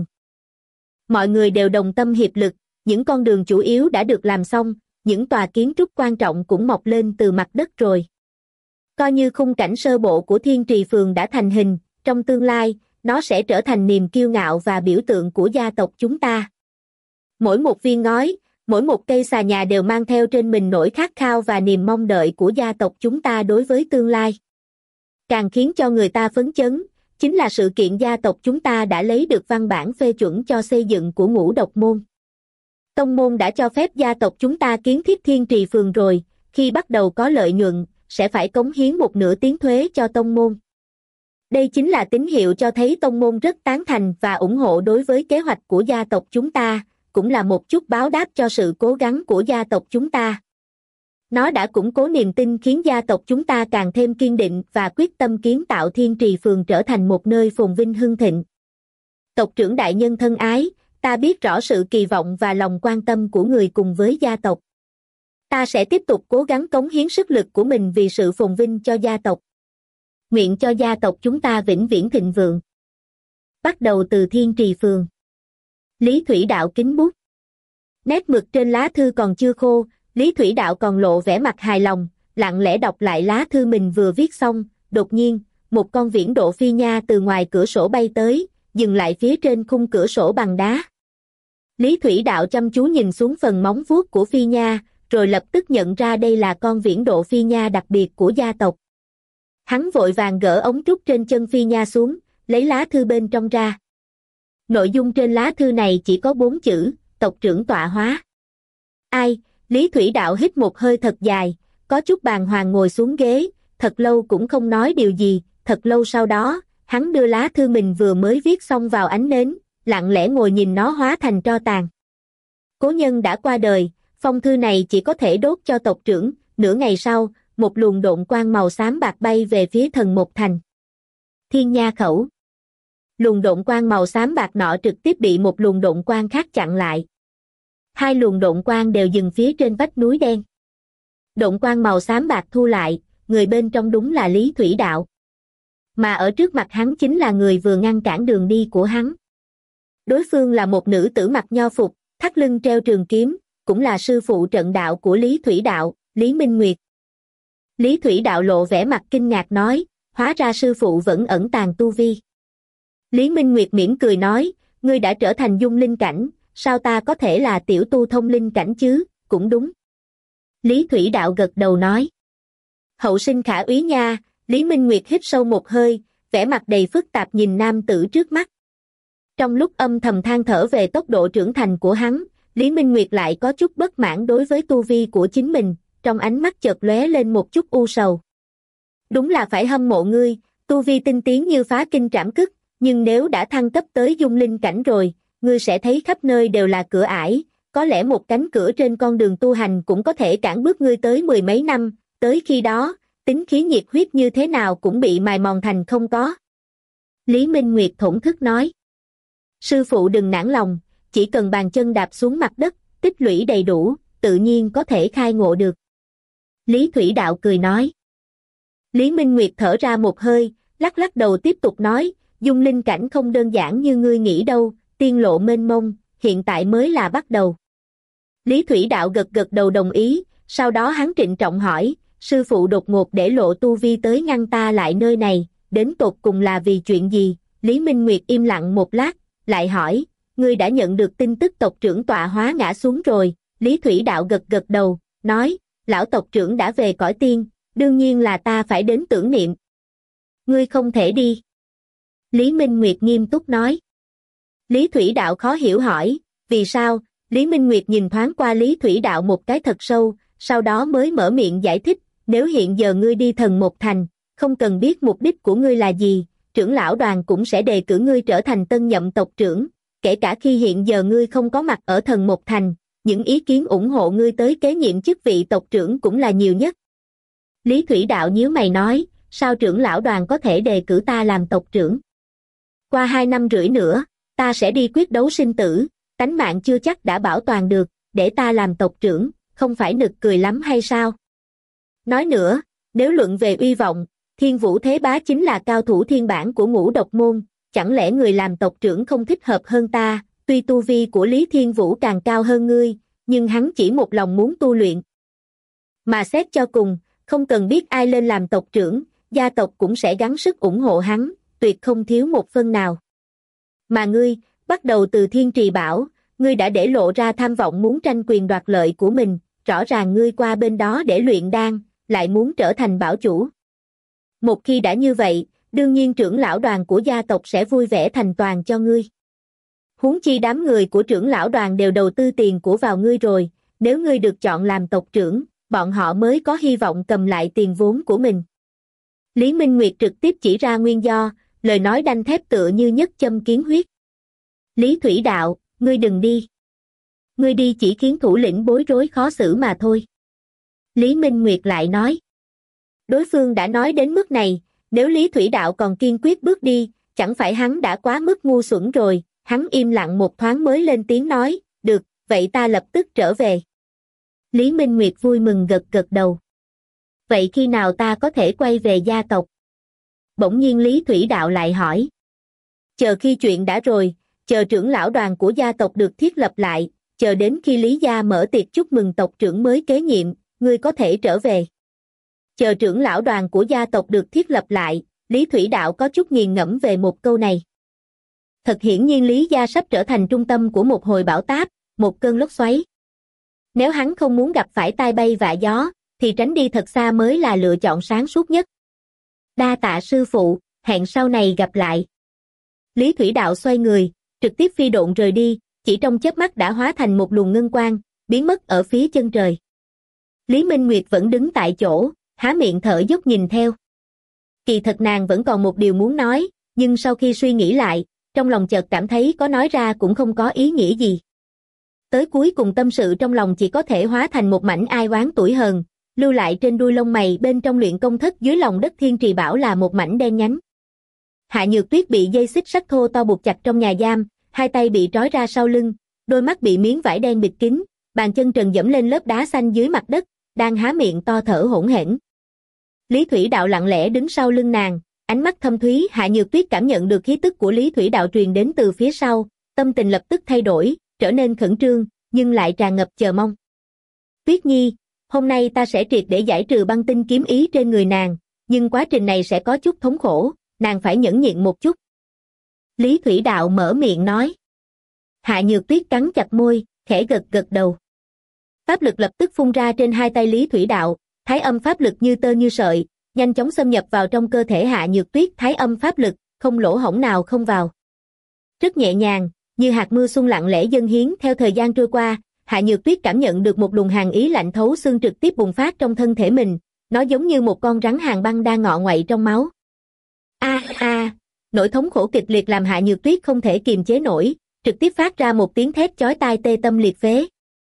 Mọi người đều đồng tâm hiệp lực, những con đường chủ yếu đã được làm xong, những tòa kiến trúc quan trọng cũng mọc lên từ mặt đất rồi. Coi như khung cảnh sơ bộ của Thiên Trì Phường đã thành hình, trong tương lai, nó sẽ trở thành niềm kiêu ngạo và biểu tượng của gia tộc chúng ta. Mỗi một viên ngói, mỗi một cây xà nhà đều mang theo trên mình nỗi khát khao và niềm mong đợi của gia tộc chúng ta đối với tương lai. Càng khiến cho người ta phấn chấn, chính là sự kiện gia tộc chúng ta đã lấy được văn bản phê chuẩn cho xây dựng của ngũ độc môn. Tông môn đã cho phép gia tộc chúng ta kiến thiết Thiên Trì Phường rồi, khi bắt đầu có lợi nhuận, sẽ phải cống hiến một nửa tiếng thuế cho tông môn. Đây chính là tín hiệu cho thấy tông môn rất tán thành và ủng hộ đối với kế hoạch của gia tộc chúng ta, cũng là một chút báo đáp cho sự cố gắng của gia tộc chúng ta. Nó đã củng cố niềm tin khiến gia tộc chúng ta càng thêm kiên định và quyết tâm kiến tạo Thiên Trì Phường trở thành một nơi phồn vinh hưng thịnh. Tộc trưởng đại nhân thân ái, ta biết rõ sự kỳ vọng và lòng quan tâm của người cùng với gia tộc. Ta sẽ tiếp tục cố gắng cống hiến sức lực của mình vì sự phồn vinh cho gia tộc. Nguyện cho gia tộc chúng ta vĩnh viễn thịnh vượng. Bắt đầu từ Thiên Trì Phường. Lý Thủy Đạo kính bút. Nét mực trên lá thư còn chưa khô, Lý Thủy Đạo còn lộ vẻ mặt hài lòng, lặng lẽ đọc lại lá thư mình vừa viết xong, đột nhiên, một con viễn độ phi nha từ ngoài cửa sổ bay tới, dừng lại phía trên khung cửa sổ bằng đá. Lý Thủy Đạo chăm chú nhìn xuống phần móng vuốt của phi nha, rồi lập tức nhận ra đây là con viễn độ phi nha đặc biệt của gia tộc. Hắn vội vàng gỡ ống trúc trên chân phi nha xuống, lấy lá thư bên trong ra. Nội dung trên lá thư này chỉ có bốn chữ, tộc trưởng tọa hóa. Ai, Lý Thủy Đạo hít một hơi thật dài, có chút bàng hoàng ngồi xuống ghế, thật lâu cũng không nói điều gì, thật lâu sau đó, hắn đưa lá thư mình vừa mới viết xong vào ánh nến, lặng lẽ ngồi nhìn nó hóa thành tro tàn. Cố nhân đã qua đời, phong thư này chỉ có thể đốt cho tộc trưởng, nửa ngày sau, một luồng độn quang màu xám bạc bay về phía thần một thành. Thiên Nha Khẩu. Luồng độn quang màu xám bạc nọ trực tiếp bị một luồng độn quang khác chặn lại. Hai luồng độn quang đều dừng phía trên vách núi đen. Độn quang màu xám bạc thu lại, người bên trong đúng là Lý Thủy Đạo. Mà ở trước mặt hắn chính là người vừa ngăn cản đường đi của hắn. Đối phương là một nữ tử mặc nho phục, thắt lưng treo trường kiếm, cũng là sư phụ trận đạo của Lý Thủy Đạo, Lý Minh Nguyệt. Lý Thủy Đạo lộ vẻ mặt kinh ngạc nói, hóa ra sư phụ vẫn ẩn tàng tu vi. Lý Minh Nguyệt mỉm cười nói, ngươi đã trở thành dung linh cảnh, sao ta có thể là tiểu tu thông linh cảnh chứ, cũng đúng. Lý Thủy Đạo gật đầu nói. Hậu sinh khả úy nha, Lý Minh Nguyệt hít sâu một hơi, vẻ mặt đầy phức tạp nhìn nam tử trước mắt. Trong lúc âm thầm than thở về tốc độ trưởng thành của hắn, Lý Minh Nguyệt lại có chút bất mãn đối với tu vi của chính mình, trong ánh mắt chợt lóe lên một chút u sầu. Đúng là phải hâm mộ ngươi, tu vi tinh tiến như phá kinh trảm cức, nhưng nếu đã thăng cấp tới dung linh cảnh rồi, ngươi sẽ thấy khắp nơi đều là cửa ải, có lẽ một cánh cửa trên con đường tu hành cũng có thể cản bước ngươi tới mười mấy năm, tới khi đó, tính khí nhiệt huyết như thế nào cũng bị mài mòn thành không có. Lý Minh Nguyệt thổn thức nói. Sư phụ đừng nản lòng, chỉ cần bàn chân đạp xuống mặt đất, tích lũy đầy đủ, tự nhiên có thể khai ngộ được. Lý Thủy Đạo cười nói. Lý Minh Nguyệt thở ra một hơi, lắc lắc đầu tiếp tục nói, dung linh cảnh không đơn giản như ngươi nghĩ đâu, tiên lộ mênh mông, hiện tại mới là bắt đầu. Lý Thủy Đạo gật gật đầu đồng ý, sau đó hắn trịnh trọng hỏi, sư phụ đột ngột để lộ tu vi tới ngăn ta lại nơi này, đến tột cùng là vì chuyện gì? Lý Minh Nguyệt im lặng một lát, lại hỏi, ngươi đã nhận được tin tức tộc trưởng tọa hóa ngã xuống rồi? Lý Thủy Đạo gật gật đầu, nói, lão tộc trưởng đã về cõi tiên, đương nhiên là ta phải đến tưởng niệm. Ngươi không thể đi. Lý Minh Nguyệt nghiêm túc nói. Lý Thủy Đạo khó hiểu hỏi, vì sao? Lý Minh Nguyệt nhìn thoáng qua Lý Thủy Đạo một cái thật sâu, sau đó mới mở miệng giải thích, nếu hiện giờ ngươi đi Thần Một Thành, không cần biết mục đích của ngươi là gì, trưởng lão đoàn cũng sẽ đề cử ngươi trở thành tân nhậm tộc trưởng, kể cả khi hiện giờ ngươi không có mặt ở Thần Một Thành, những ý kiến ủng hộ ngươi tới kế nhiệm chức vị tộc trưởng cũng là nhiều nhất. Lý Thủy Đạo nhíu mày nói, sao trưởng lão đoàn có thể đề cử ta làm tộc trưởng? Qua hai năm rưỡi nữa, ta sẽ đi quyết đấu sinh tử, tánh mạng chưa chắc đã bảo toàn được, để ta làm tộc trưởng, không phải nực cười lắm hay sao? Nói nữa, nếu luận về uy vọng, Thiên Vũ Thế Bá chính là cao thủ thiên bản của ngũ độc môn, chẳng lẽ người làm tộc trưởng không thích hợp hơn ta? Tuy tu vi của Lý Thiên Vũ càng cao hơn ngươi, nhưng hắn chỉ một lòng muốn tu luyện. Mà xét cho cùng, không cần biết ai lên làm tộc trưởng, gia tộc cũng sẽ gắng sức ủng hộ hắn, tuyệt không thiếu một phân nào. Mà ngươi, bắt đầu từ Thiên Trì Bảo, ngươi đã để lộ ra tham vọng muốn tranh quyền đoạt lợi của mình, rõ ràng ngươi qua bên đó để luyện đan, lại muốn trở thành bảo chủ. Một khi đã như vậy, đương nhiên trưởng lão đoàn của gia tộc sẽ vui vẻ thành toàn cho ngươi. Huống chi đám người của trưởng lão đoàn đều đầu tư tiền của vào ngươi rồi, nếu ngươi được chọn làm tộc trưởng, bọn họ mới có hy vọng cầm lại tiền vốn của mình. Lý Minh Nguyệt trực tiếp chỉ ra nguyên do, lời nói đanh thép tựa như nhất châm kiến huyết. Lý Thủy Đạo, ngươi đừng đi. Ngươi đi chỉ khiến thủ lĩnh bối rối khó xử mà thôi. Lý Minh Nguyệt lại nói. Đối phương đã nói đến mức này, nếu Lý Thủy Đạo còn kiên quyết bước đi, chẳng phải hắn đã quá mức ngu xuẩn rồi. Hắn im lặng một thoáng mới lên tiếng nói, được, vậy ta lập tức trở về. Lý Minh Nguyệt vui mừng gật gật đầu. Vậy khi nào ta có thể quay về gia tộc? Bỗng nhiên Lý Thủy Đạo lại hỏi. Chờ khi chuyện đã rồi, chờ trưởng lão đoàn của gia tộc được thiết lập lại, chờ đến khi Lý gia mở tiệc chúc mừng tộc trưởng mới kế nhiệm, ngươi có thể trở về. Chờ trưởng lão đoàn của gia tộc được thiết lập lại, Lý Thủy Đạo có chút nghiền ngẫm về một câu này. Thật hiển nhiên Lý gia sắp trở thành trung tâm của một hồi bão táp, một cơn lốc xoáy. Nếu hắn không muốn gặp phải tai bay vạ gió, thì tránh đi thật xa mới là lựa chọn sáng suốt nhất. Đa tạ sư phụ, hẹn sau này gặp lại. Lý Thủy Đạo xoay người, trực tiếp phi độn rời đi, chỉ trong chớp mắt đã hóa thành một luồng ngân quang, biến mất ở phía chân trời. Lý Minh Nguyệt vẫn đứng tại chỗ, há miệng thở dốc nhìn theo. Kỳ thật nàng vẫn còn một điều muốn nói, nhưng sau khi suy nghĩ lại, trong lòng chợt cảm thấy có nói ra cũng không có ý nghĩa gì. Tới cuối cùng tâm sự trong lòng chỉ có thể hóa thành một mảnh ai oán tủi hờn, lưu lại trên đuôi lông mày bên trong luyện công thất dưới lòng đất Thiên Trì Bảo là một mảnh đen nhánh. Hạ Nhược Tuyết bị dây xích sắt thô to buộc chặt trong nhà giam, hai tay bị trói ra sau lưng, đôi mắt bị miếng vải đen bịt kín, bàn chân trần dẫm lên lớp đá xanh dưới mặt đất, đang há miệng to thở hổn hển. Lý Thủy Đạo lặng lẽ đứng sau lưng nàng, ánh mắt thâm thúy. Hạ Nhược Tuyết cảm nhận được khí tức của Lý Thủy Đạo truyền đến từ phía sau, tâm tình lập tức thay đổi, trở nên khẩn trương, nhưng lại tràn ngập chờ mong. Tuyết Nhi, hôm nay ta sẽ triệt để giải trừ băng tinh kiếm ý trên người nàng, nhưng quá trình này sẽ có chút thống khổ, nàng phải nhẫn nhịn một chút. Lý Thủy Đạo mở miệng nói. Hạ Nhược Tuyết cắn chặt môi, khẽ gật gật đầu. Pháp lực lập tức phun ra trên hai tay Lý Thủy Đạo, thái âm pháp lực như tơ như sợi, nhanh chóng xâm nhập vào trong cơ thể Hạ Nhược Tuyết. Thái âm pháp lực, không lỗ hổng nào không vào. Rất nhẹ nhàng, như hạt mưa xuân lặng lẽ dâng hiến. Theo thời gian trôi qua, Hạ Nhược Tuyết cảm nhận được một luồng hàn ý lạnh thấu xương trực tiếp bùng phát trong thân thể mình, nó giống như một con rắn hàn băng đang ngọ nguậy trong máu. A a, nỗi thống khổ kịch liệt làm Hạ Nhược Tuyết không thể kiềm chế nổi, trực tiếp phát ra một tiếng thét chói tai tê tâm liệt phế.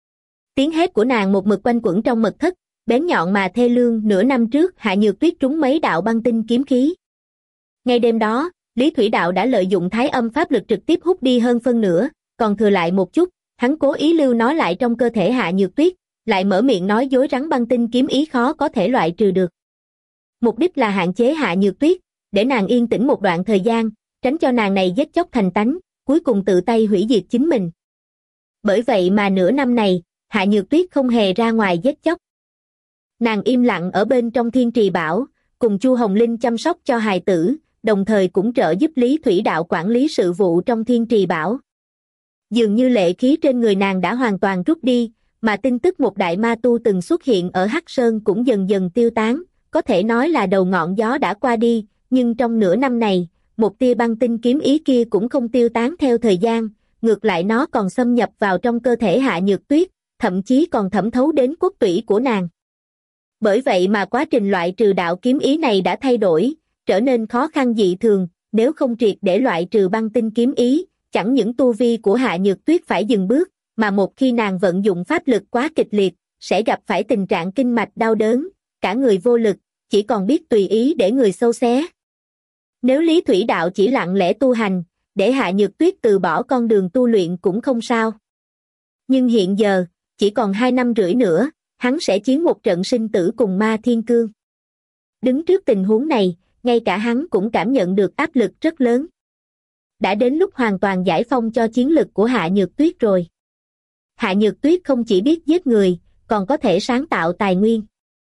Tiếng hét của nàng một mực quanh quẩn trong mật thất, bén nhọn mà thê lương. Nửa năm trước Hạ Nhược Tuyết trúng mấy đạo băng tinh kiếm khí. Ngay đêm đó, Lý Thủy Đạo đã lợi dụng thái âm pháp lực trực tiếp hút đi hơn phân nửa, còn thừa lại một chút, hắn cố ý lưu nó lại trong cơ thể Hạ Nhược Tuyết, lại mở miệng nói dối rắn băng tinh kiếm ý khó có thể loại trừ được. Mục đích là hạn chế Hạ Nhược Tuyết, để nàng yên tĩnh một đoạn thời gian, tránh cho nàng này giết chóc thành tánh, cuối cùng tự tay hủy diệt chính mình. Bởi vậy mà nửa năm này, Hạ Nhược Tuyết không hề ra ngoài giết chóc. Nàng im lặng ở bên trong Thiên Trì Bảo, cùng Chu Hồng Linh chăm sóc cho hài tử, đồng thời cũng trợ giúp Lý Thủy Đạo quản lý sự vụ trong Thiên Trì Bảo. Dường như lệ khí trên người nàng đã hoàn toàn rút đi, mà tin tức một đại ma tu từng xuất hiện ở Hắc Sơn cũng dần dần tiêu tán, có thể nói là đầu ngọn gió đã qua đi, nhưng trong nửa năm này, một tia băng tinh kiếm ý kia cũng không tiêu tán theo thời gian, ngược lại nó còn xâm nhập vào trong cơ thể Hạ Nhược Tuyết, thậm chí còn thẩm thấu đến cốt tủy của nàng. Bởi vậy mà quá trình loại trừ đạo kiếm ý này đã thay đổi, trở nên khó khăn dị thường, nếu không triệt để loại trừ băng tinh kiếm ý, chẳng những tu vi của Hạ Nhược Tuyết phải dừng bước, mà một khi nàng vận dụng pháp lực quá kịch liệt, sẽ gặp phải tình trạng kinh mạch đau đớn, cả người vô lực, chỉ còn biết tùy ý để người xâu xé. Nếu Lý Thủy Đạo chỉ lặng lẽ tu hành, để Hạ Nhược Tuyết từ bỏ con đường tu luyện cũng không sao. Nhưng hiện giờ, chỉ còn hai năm rưỡi nữa, hắn sẽ chiến một trận sinh tử cùng Ma Thiên Cương. Đứng trước tình huống này, ngay cả hắn cũng cảm nhận được áp lực rất lớn. Đã đến lúc hoàn toàn giải phóng cho chiến lực của Hạ Nhược Tuyết rồi. Hạ Nhược Tuyết không chỉ biết giết người, còn có thể sáng tạo tài nguyên.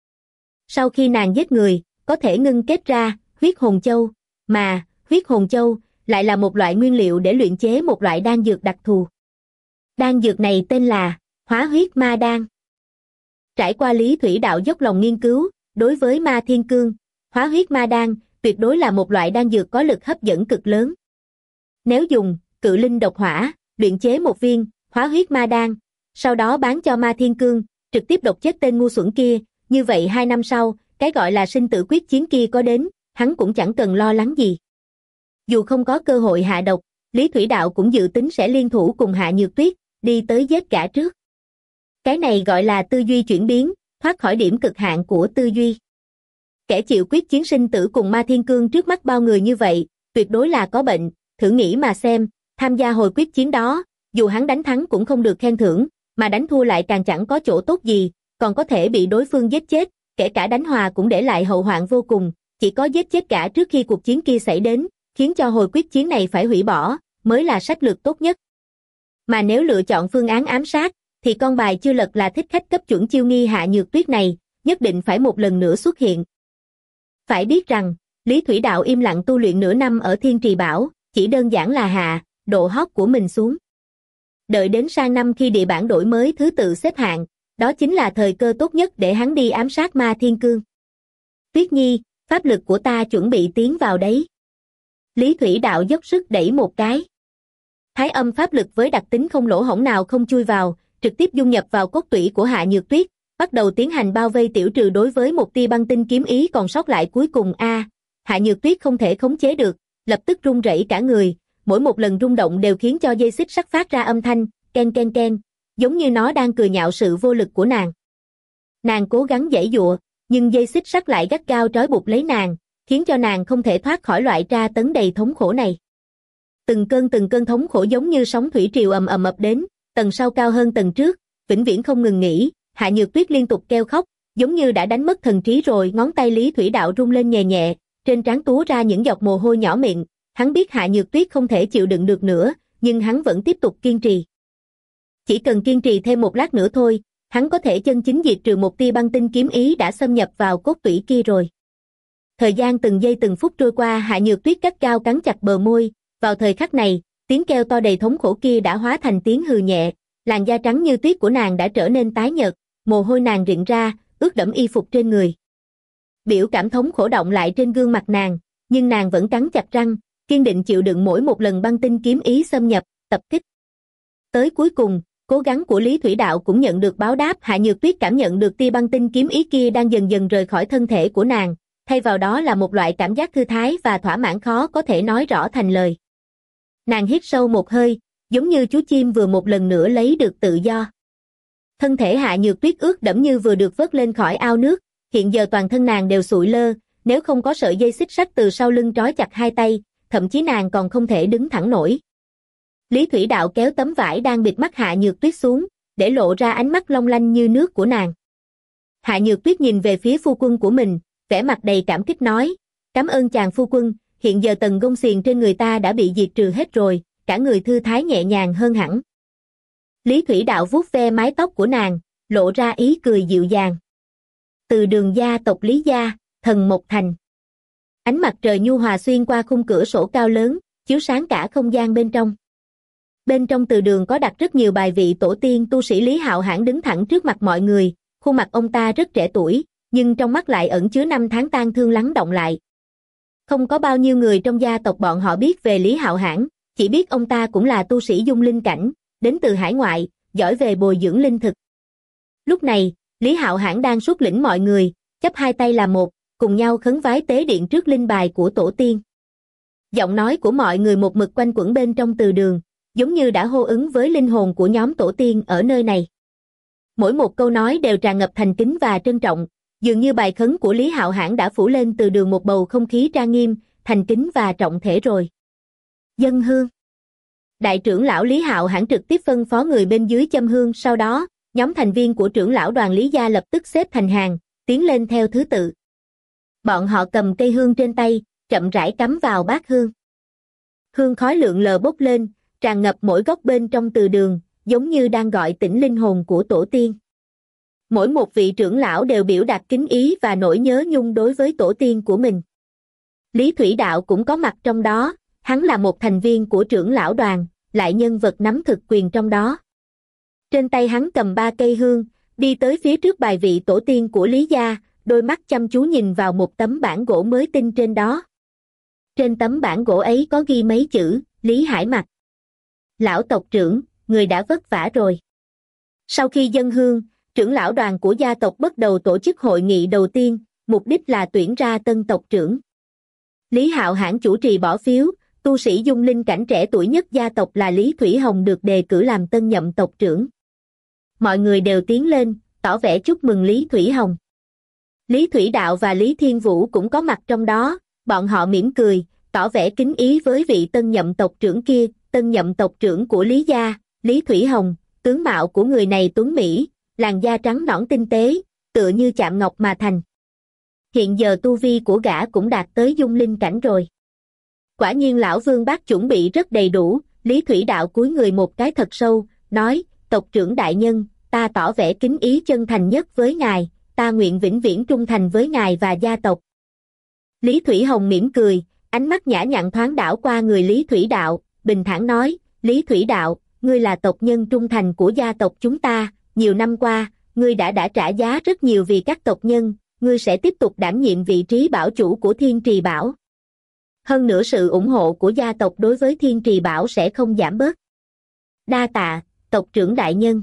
Sau khi nàng giết người, có thể ngưng kết ra huyết hồn châu, mà huyết hồn châu lại là một loại nguyên liệu để luyện chế một loại đan dược đặc thù. Đan dược này tên là Hóa Huyết Ma Đan. Trải qua Lý Thủy Đạo dốc lòng nghiên cứu, đối với Ma Thiên Cương, Hóa Huyết Ma Đan tuyệt đối là một loại đan dược có lực hấp dẫn cực lớn. Nếu dùng Cự Linh Độc Hỏa luyện chế một viên Hóa Huyết Ma Đan, sau đó bán cho Ma Thiên Cương, trực tiếp độc chết tên ngu xuẩn kia, như vậy hai năm sau, cái gọi là sinh tử quyết chiến kia có đến, hắn cũng chẳng cần lo lắng gì. Dù không có cơ hội hạ độc, Lý Thủy Đạo cũng dự tính sẽ liên thủ cùng Hạ Nhược Tuyết, đi tới giết gã trước. Cái này gọi là tư duy chuyển biến, thoát khỏi điểm cực hạn của tư duy. Kẻ chịu quyết chiến sinh tử cùng Ma Thiên Cương trước mắt bao người như vậy, tuyệt đối là có bệnh, thử nghĩ mà xem, tham gia hồi quyết chiến đó, dù hắn đánh thắng cũng không được khen thưởng, mà đánh thua lại càng chẳng có chỗ tốt gì, còn có thể bị đối phương giết chết, kể cả đánh hòa cũng để lại hậu hoạn vô cùng, chỉ có giết chết cả trước khi cuộc chiến kia xảy đến, khiến cho hồi quyết chiến này phải hủy bỏ, mới là sách lược tốt nhất. Mà nếu lựa chọn phương án ám sát, thì con bài chưa lật là thích khách cấp chuẩn chiêu nghi Hạ Nhược Tuyết này, nhất định phải một lần nữa xuất hiện. Phải biết rằng, Lý Thủy Đạo im lặng tu luyện nửa năm ở Thiên Trì Bảo, chỉ đơn giản là hạ độ hot của mình xuống. Đợi đến sang năm khi địa bản đổi mới thứ tự xếp hạng, đó chính là thời cơ tốt nhất để hắn đi ám sát Ma Thiên Cương. Tuyết Nhi, pháp lực của ta chuẩn bị tiến vào đấy. Lý Thủy Đạo dốc sức đẩy một cái. Thái âm pháp lực với đặc tính không lỗ hổng nào không chui vào, trực tiếp dung nhập vào cốt tủy của Hạ Nhược Tuyết, bắt đầu tiến hành bao vây tiểu trừ đối với một tia băng tinh kiếm ý còn sót lại cuối cùng. A, Hạ Nhược Tuyết không thể khống chế được, lập tức run rẩy cả người, mỗi một lần rung động đều khiến cho dây xích sắt phát ra âm thanh ken ken ken, giống như nó đang cười nhạo sự vô lực của nàng. Nàng cố gắng giãy giụa, nhưng dây xích sắt lại gắt gao trói buộc lấy nàng, khiến cho nàng không thể thoát khỏi loại tra tấn đầy thống khổ này. Từng cơn từng cơn thống khổ giống như sóng thủy triều ầm ầm ập đến, tầng sau cao hơn tầng trước, vĩnh viễn không ngừng nghỉ. Hạ Nhược Tuyết liên tục kêu khóc, giống như đã đánh mất thần trí rồi. Ngón tay Lý Thủy Đạo rung lên nhẹ nhẹ, trên trán túa ra những giọt mồ hôi nhỏ miệng. Hắn biết Hạ Nhược Tuyết không thể chịu đựng được nữa, nhưng hắn vẫn tiếp tục kiên trì. Chỉ cần kiên trì thêm một lát nữa thôi, hắn có thể chân chính diệt trừ một tia băng tinh kiếm ý đã xâm nhập vào cốt tủy kia rồi. Thời gian từng giây từng phút trôi qua, Hạ Nhược Tuyết gắt gao cắn chặt bờ môi. Vào thời khắc này, tiếng kêu to đầy thống khổ kia đã hóa thành tiếng hừ nhẹ, làn da trắng như tuyết của nàng đã trở nên tái nhợt, mồ hôi nàng rịn ra, ướt đẫm y phục trên người. Biểu cảm thống khổ động lại trên gương mặt nàng, nhưng nàng vẫn cắn chặt răng, kiên định chịu đựng mỗi một lần băng tinh kiếm ý xâm nhập, tập kích. Tới cuối cùng, cố gắng của Lý Thủy Đạo cũng nhận được báo đáp. Hạ Nhược Tuyết cảm nhận được tia băng tinh kiếm ý kia đang dần dần rời khỏi thân thể của nàng, thay vào đó là một loại cảm giác thư thái và thỏa mãn khó có thể nói rõ thành lời. Nàng hít sâu một hơi, giống như chú chim vừa một lần nữa lấy được tự do. Thân thể Hạ Nhược Tuyết ướt đẫm như vừa được vớt lên khỏi ao nước, hiện giờ toàn thân nàng đều sụi lơ, nếu không có sợi dây xích sắt từ sau lưng trói chặt hai tay, thậm chí nàng còn không thể đứng thẳng nổi. Lý Thủy Đạo kéo tấm vải đang bịt mắt Hạ Nhược Tuyết xuống, để lộ ra ánh mắt long lanh như nước của nàng. Hạ Nhược Tuyết nhìn về phía phu quân của mình, vẻ mặt đầy cảm kích nói, cảm ơn chàng phu quân, hiện giờ tầng gông xiềng trên người ta đã bị diệt trừ hết rồi, cả người thư thái nhẹ nhàng hơn hẳn. Lý Thủy Đạo vuốt ve mái tóc của nàng, lộ ra ý cười dịu dàng. Từ đường gia tộc Lý gia, thần Mộc Thành. Ánh mặt trời nhu hòa xuyên qua khung cửa sổ cao lớn, chiếu sáng cả không gian bên trong. Bên trong từ đường có đặt rất nhiều bài vị tổ tiên tu sĩ Lý Hạo Hãn đứng thẳng trước mặt mọi người, khuôn mặt ông ta rất trẻ tuổi, nhưng trong mắt lại ẩn chứa năm tháng tang thương lắng đọng lại. Không có bao nhiêu người trong gia tộc bọn họ biết về Lý Hạo Hãn, chỉ biết ông ta cũng là tu sĩ dung linh cảnh, đến từ hải ngoại, giỏi về bồi dưỡng linh thực. Lúc này, Lý Hạo Hãn đang xuất lĩnh mọi người, chắp hai tay làm một, cùng nhau khấn vái tế điện trước linh bài của tổ tiên. Giọng nói của mọi người một mực quanh quẩn bên trong từ đường, giống như đã hô ứng với linh hồn của nhóm tổ tiên ở nơi này. Mỗi một câu nói đều tràn ngập thành kính và trân trọng, dường như bài khấn của Lý Hạo Hãn đã phủ lên từ đường một bầu không khí trang nghiêm, thành kính và trọng thể rồi. Dâng hương. Đại trưởng lão Lý Hạo Hãn trực tiếp phân phó người bên dưới châm hương, sau đó, nhóm thành viên của trưởng lão đoàn Lý gia lập tức xếp thành hàng, tiến lên theo thứ tự. Bọn họ cầm cây hương trên tay, chậm rãi cắm vào bát hương. Hương khói lượn lờ bốc lên, tràn ngập mỗi góc bên trong từ đường, giống như đang gọi tỉnh linh hồn của tổ tiên. Mỗi một vị trưởng lão đều biểu đạt kính ý và nỗi nhớ nhung đối với tổ tiên của mình. Lý Thủy Đạo cũng có mặt trong đó, hắn là một thành viên của trưởng lão đoàn, lại nhân vật nắm thực quyền trong đó. Trên tay hắn cầm ba cây hương, đi tới phía trước bài vị tổ tiên của Lý gia, đôi mắt chăm chú nhìn vào một tấm bản gỗ mới tinh trên đó. Trên tấm bản gỗ ấy có ghi mấy chữ, Lý Hải Mặc. Lão tộc trưởng, người đã vất vả rồi. Sau khi dâng hương, trưởng lão đoàn của gia tộc bắt đầu tổ chức hội nghị đầu tiên, mục đích là tuyển ra tân tộc trưởng. Lý Hạo Hãn chủ trì bỏ phiếu, tu sĩ dung linh cảnh trẻ tuổi nhất gia tộc là Lý Thủy Hồng được đề cử làm tân nhậm tộc trưởng. Mọi người đều tiến lên, tỏ vẻ chúc mừng Lý Thủy Hồng. Lý Thủy Đạo và Lý Thiên Vũ cũng có mặt trong đó, bọn họ mỉm cười, tỏ vẻ kính ý với vị tân nhậm tộc trưởng kia, tân nhậm tộc trưởng của Lý gia, Lý Thủy Hồng, tướng mạo của người này tuấn mỹ, làn da trắng nõn tinh tế, tựa như chạm ngọc mà thành. Hiện giờ tu vi của gã cũng đạt tới dung linh cảnh rồi. Quả nhiên lão Vương Bác chuẩn bị rất đầy đủ, Lý Thủy Đạo cúi người một cái thật sâu, nói, tộc trưởng đại nhân, ta tỏ vẻ kính ý chân thành nhất với ngài, ta nguyện vĩnh viễn trung thành với ngài và gia tộc. Lý Thủy Hồng mỉm cười, ánh mắt nhã nhặn thoáng đảo qua người Lý Thủy Đạo, bình thản nói, Lý Thủy Đạo, ngươi là tộc nhân trung thành của gia tộc chúng ta, nhiều năm qua, ngươi đã đã trả giá rất nhiều vì các tộc nhân, ngươi sẽ tiếp tục đảm nhiệm vị trí bảo chủ của Thiên Trì Bảo. Hơn nữa sự ủng hộ của gia tộc đối với Thiên Trì Bảo sẽ không giảm bớt. Đa tạ, tộc trưởng đại nhân.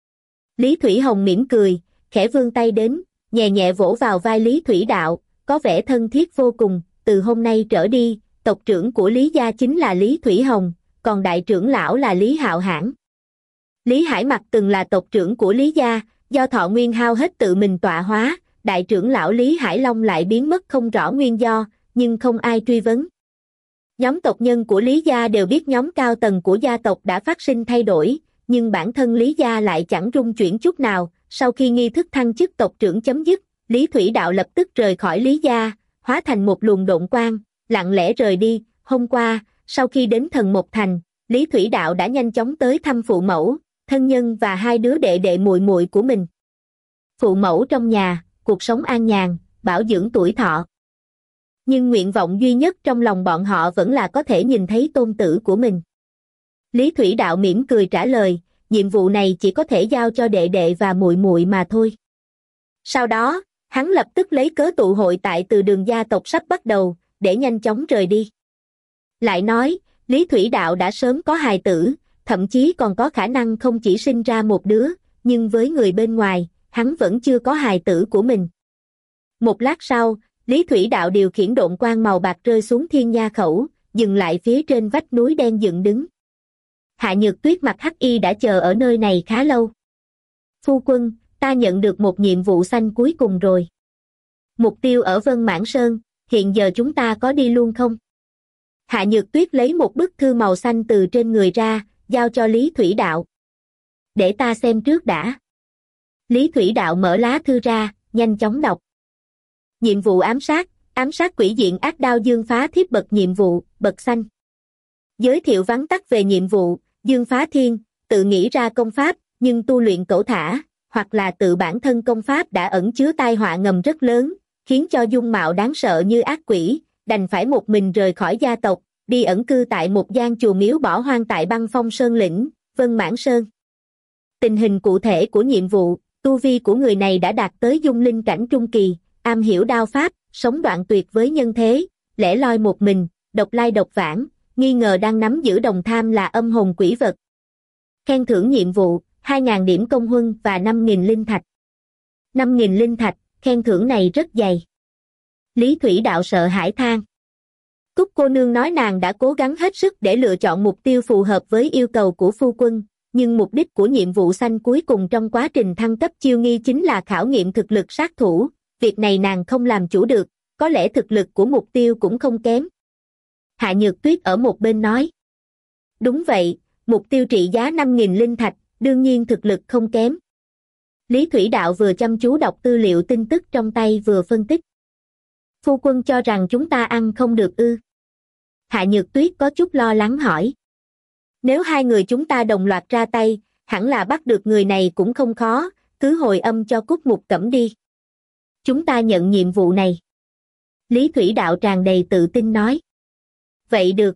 Lý Thủy Hồng mỉm cười, khẽ vươn tay đến, nhẹ nhẹ vỗ vào vai Lý Thủy Đạo, có vẻ thân thiết vô cùng, từ hôm nay trở đi, tộc trưởng của Lý gia chính là Lý Thủy Hồng, còn đại trưởng lão là Lý Hạo Hãn. Lý Hải Mặc từng là tộc trưởng của Lý gia, do thọ nguyên hao hết tự mình tọa hóa, đại trưởng lão Lý Hải Long lại biến mất không rõ nguyên do, nhưng không ai truy vấn. Nhóm tộc nhân của Lý gia đều biết nhóm cao tầng của gia tộc đã phát sinh thay đổi, nhưng bản thân Lý gia lại chẳng rung chuyển chút nào. Sau khi nghi thức thăng chức tộc trưởng chấm dứt, Lý Thủy Đạo lập tức rời khỏi Lý gia, hóa thành một luồng độn quang, lặng lẽ rời đi. Hôm qua, sau khi đến thần Mộc Thành, Lý Thủy Đạo đã nhanh chóng tới thăm phụ mẫu, thân nhân và hai đứa đệ đệ muội muội của mình. Phụ mẫu trong nhà, cuộc sống an nhàn, bảo dưỡng tuổi thọ. Nhưng nguyện vọng duy nhất trong lòng bọn họ vẫn là có thể nhìn thấy tôn tử của mình. Lý Thủy Đạo mỉm cười trả lời, nhiệm vụ này chỉ có thể giao cho đệ đệ và muội muội mà thôi. Sau đó, hắn lập tức lấy cớ tụ hội tại từ đường gia tộc sắp bắt đầu, để nhanh chóng rời đi. Lại nói, Lý Thủy Đạo đã sớm có hài tử, thậm chí còn có khả năng không chỉ sinh ra một đứa, nhưng với người bên ngoài, hắn vẫn chưa có hài tử của mình. Một lát sau, Lý Thủy Đạo điều khiển độn quang màu bạc rơi xuống Thiên Nha Khẩu, dừng lại phía trên vách núi đen dựng đứng. Hạ Nhược Tuyết mặc hắc y đã chờ ở nơi này khá lâu. Phu quân, ta nhận được một nhiệm vụ xanh cuối cùng rồi. Mục tiêu ở Vân Mãn Sơn, hiện giờ chúng ta có đi luôn không? Hạ Nhược Tuyết lấy một bức thư màu xanh từ trên người ra, giao cho Lý Thủy Đạo. Để ta xem trước đã. Lý Thủy Đạo mở lá thư ra, nhanh chóng đọc. Nhiệm vụ ám sát, ám sát quỷ diện ác đao Dương Phá Thiếp bậc nhiệm vụ, bậc xanh. Giới thiệu vắn tắt về nhiệm vụ, Dương Phá Thiên, tự nghĩ ra công pháp, nhưng tu luyện cẩu thả, hoặc là tự bản thân công pháp đã ẩn chứa tai họa ngầm rất lớn, khiến cho dung mạo đáng sợ như ác quỷ, đành phải một mình rời khỏi gia tộc, đi ẩn cư tại một gian chùa miếu bỏ hoang tại băng phong sơn lĩnh, Vân Mãn Sơn. Tình hình cụ thể của nhiệm vụ, tu vi của người này đã đạt tới dung linh cảnh trung kỳ, am hiểu đao pháp, sống đoạn tuyệt với nhân thế, lẻ loi một mình, độc lai độc vãng, nghi ngờ đang nắm giữ đồng tham là âm hồn quỷ vật. Khen thưởng nhiệm vụ, hai nghìn điểm công huân và năm nghìn linh thạch. năm nghìn linh thạch, khen thưởng này rất dày. Lý Thủy Đạo sợ hãi than. Cúc cô nương nói nàng đã cố gắng hết sức để lựa chọn mục tiêu phù hợp với yêu cầu của phu quân, nhưng mục đích của nhiệm vụ xanh cuối cùng trong quá trình thăng cấp chiêu nghi chính là khảo nghiệm thực lực sát thủ, việc này nàng không làm chủ được, có lẽ thực lực của mục tiêu cũng không kém. Hạ Nhược Tuyết ở một bên nói. Đúng vậy, mục tiêu trị giá năm nghìn linh thạch, đương nhiên thực lực không kém. Lý Thủy Đạo vừa chăm chú đọc tư liệu tin tức trong tay vừa phân tích. Phu quân cho rằng chúng ta ăn không được ư? Hạ Nhược Tuyết có chút lo lắng hỏi. Nếu hai người chúng ta đồng loạt ra tay, hẳn là bắt được người này cũng không khó, cứ hồi âm cho Cúc Mục Cẩm đi. Chúng ta nhận nhiệm vụ này. Lý Thủy Đạo tràn đầy tự tin nói. Vậy được.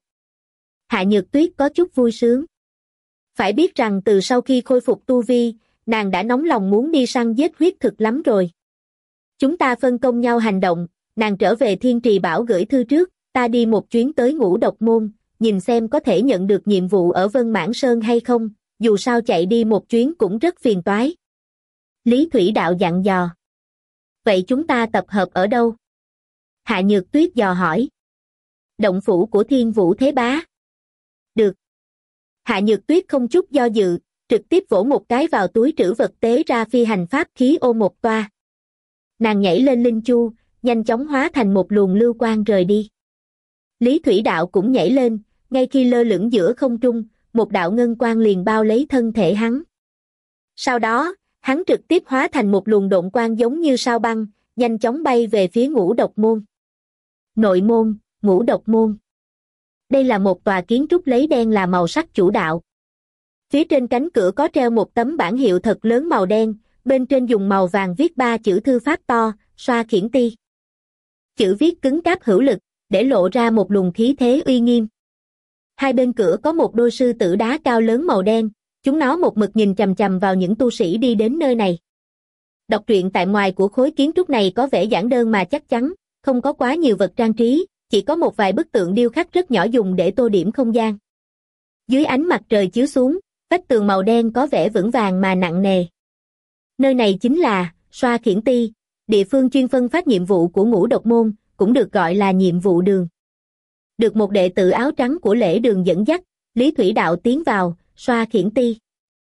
Hạ Nhược Tuyết có chút vui sướng. Phải biết rằng từ sau khi khôi phục tu vi, nàng đã nóng lòng muốn đi săn giết huyết thực lắm rồi. Chúng ta phân công nhau hành động, nàng trở về Thiên Trì Bảo gửi thư trước, ta đi một chuyến tới Ngũ Độc Môn, nhìn xem có thể nhận được nhiệm vụ ở Vân Mãn Sơn hay không, dù sao chạy đi một chuyến cũng rất phiền toái. Lý Thủy Đạo dặn dò. Vậy chúng ta tập hợp ở đâu? Hạ Nhược Tuyết dò hỏi. Động phủ của Thiên Vũ Thế Bá. Được. Hạ Nhược Tuyết không chút do dự, trực tiếp vỗ một cái vào túi trữ vật tế ra phi hành pháp khí ô một toa. Nàng nhảy lên linh chu, nhanh chóng hóa thành một luồng lưu quang rời đi. Lý Thủy Đạo cũng nhảy lên, ngay khi lơ lửng giữa không trung, một đạo ngân quang liền bao lấy thân thể hắn. Sau đó, hắn trực tiếp hóa thành một luồng độn quang giống như sao băng, nhanh chóng bay về phía Ngũ Độc Môn. Nội môn, Ngũ Độc Môn. Đây là một tòa kiến trúc lấy đen là màu sắc chủ đạo. Phía trên cánh cửa có treo một tấm bảng hiệu thật lớn màu đen, bên trên dùng màu vàng viết ba chữ thư pháp to, Xoa Khiển Ti. Chữ viết cứng cáp hữu lực, để lộ ra một luồng khí thế uy nghiêm. Hai bên cửa có một đôi sư tử đá cao lớn màu đen, chúng nó một mực nhìn chằm chằm vào những tu sĩ đi đến nơi này. Đọc truyện tại ngoài của khối kiến trúc này có vẻ giản đơn mà chắc chắn, không có quá nhiều vật trang trí, chỉ có một vài bức tượng điêu khắc rất nhỏ dùng để tô điểm không gian. Dưới ánh mặt trời chiếu xuống, vách tường màu đen có vẻ vững vàng mà nặng nề. Nơi này chính là Xoa Khiển Ti, địa phương chuyên phân phát nhiệm vụ của Ngũ Độc Môn, cũng được gọi là nhiệm vụ đường. Được một đệ tử áo trắng của lễ đường dẫn dắt, Lý Thủy Đạo tiến vào Xoa Khiển Ti.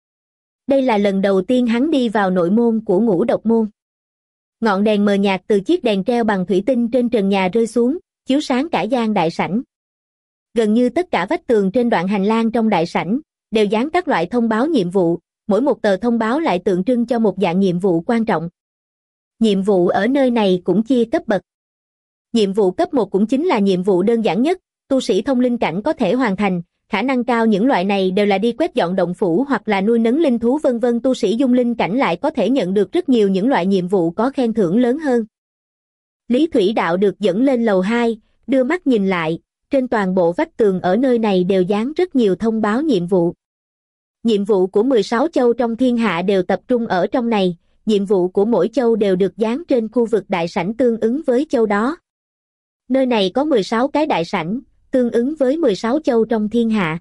Đây là lần đầu tiên hắn đi vào nội môn của Ngũ Độc Môn. Ngọn đèn mờ nhạt từ chiếc đèn treo bằng thủy tinh trên trần nhà rơi xuống, chiếu sáng cả gian đại sảnh. Gần như tất cả vách tường trên đoạn hành lang trong đại sảnh đều dán các loại thông báo nhiệm vụ, mỗi một tờ thông báo lại tượng trưng cho một dạng nhiệm vụ quan trọng. Nhiệm vụ ở nơi này cũng chia cấp bậc. Nhiệm vụ cấp một cũng chính là nhiệm vụ đơn giản nhất, tu sĩ thông linh cảnh có thể hoàn thành, khả năng cao những loại này đều là đi quét dọn động phủ hoặc là nuôi nấng linh thú vân vân, tu sĩ dung linh cảnh lại có thể nhận được rất nhiều những loại nhiệm vụ có khen thưởng lớn hơn. Lý Thủy Đạo được dẫn lên lầu hai, đưa mắt nhìn lại, trên toàn bộ vách tường ở nơi này đều dán rất nhiều thông báo nhiệm vụ. Nhiệm vụ của mười sáu châu trong thiên hạ đều tập trung ở trong này, nhiệm vụ của mỗi châu đều được dán trên khu vực đại sảnh tương ứng với châu đó. Nơi này có mười sáu cái đại sảnh, tương ứng với mười sáu châu trong thiên hạ.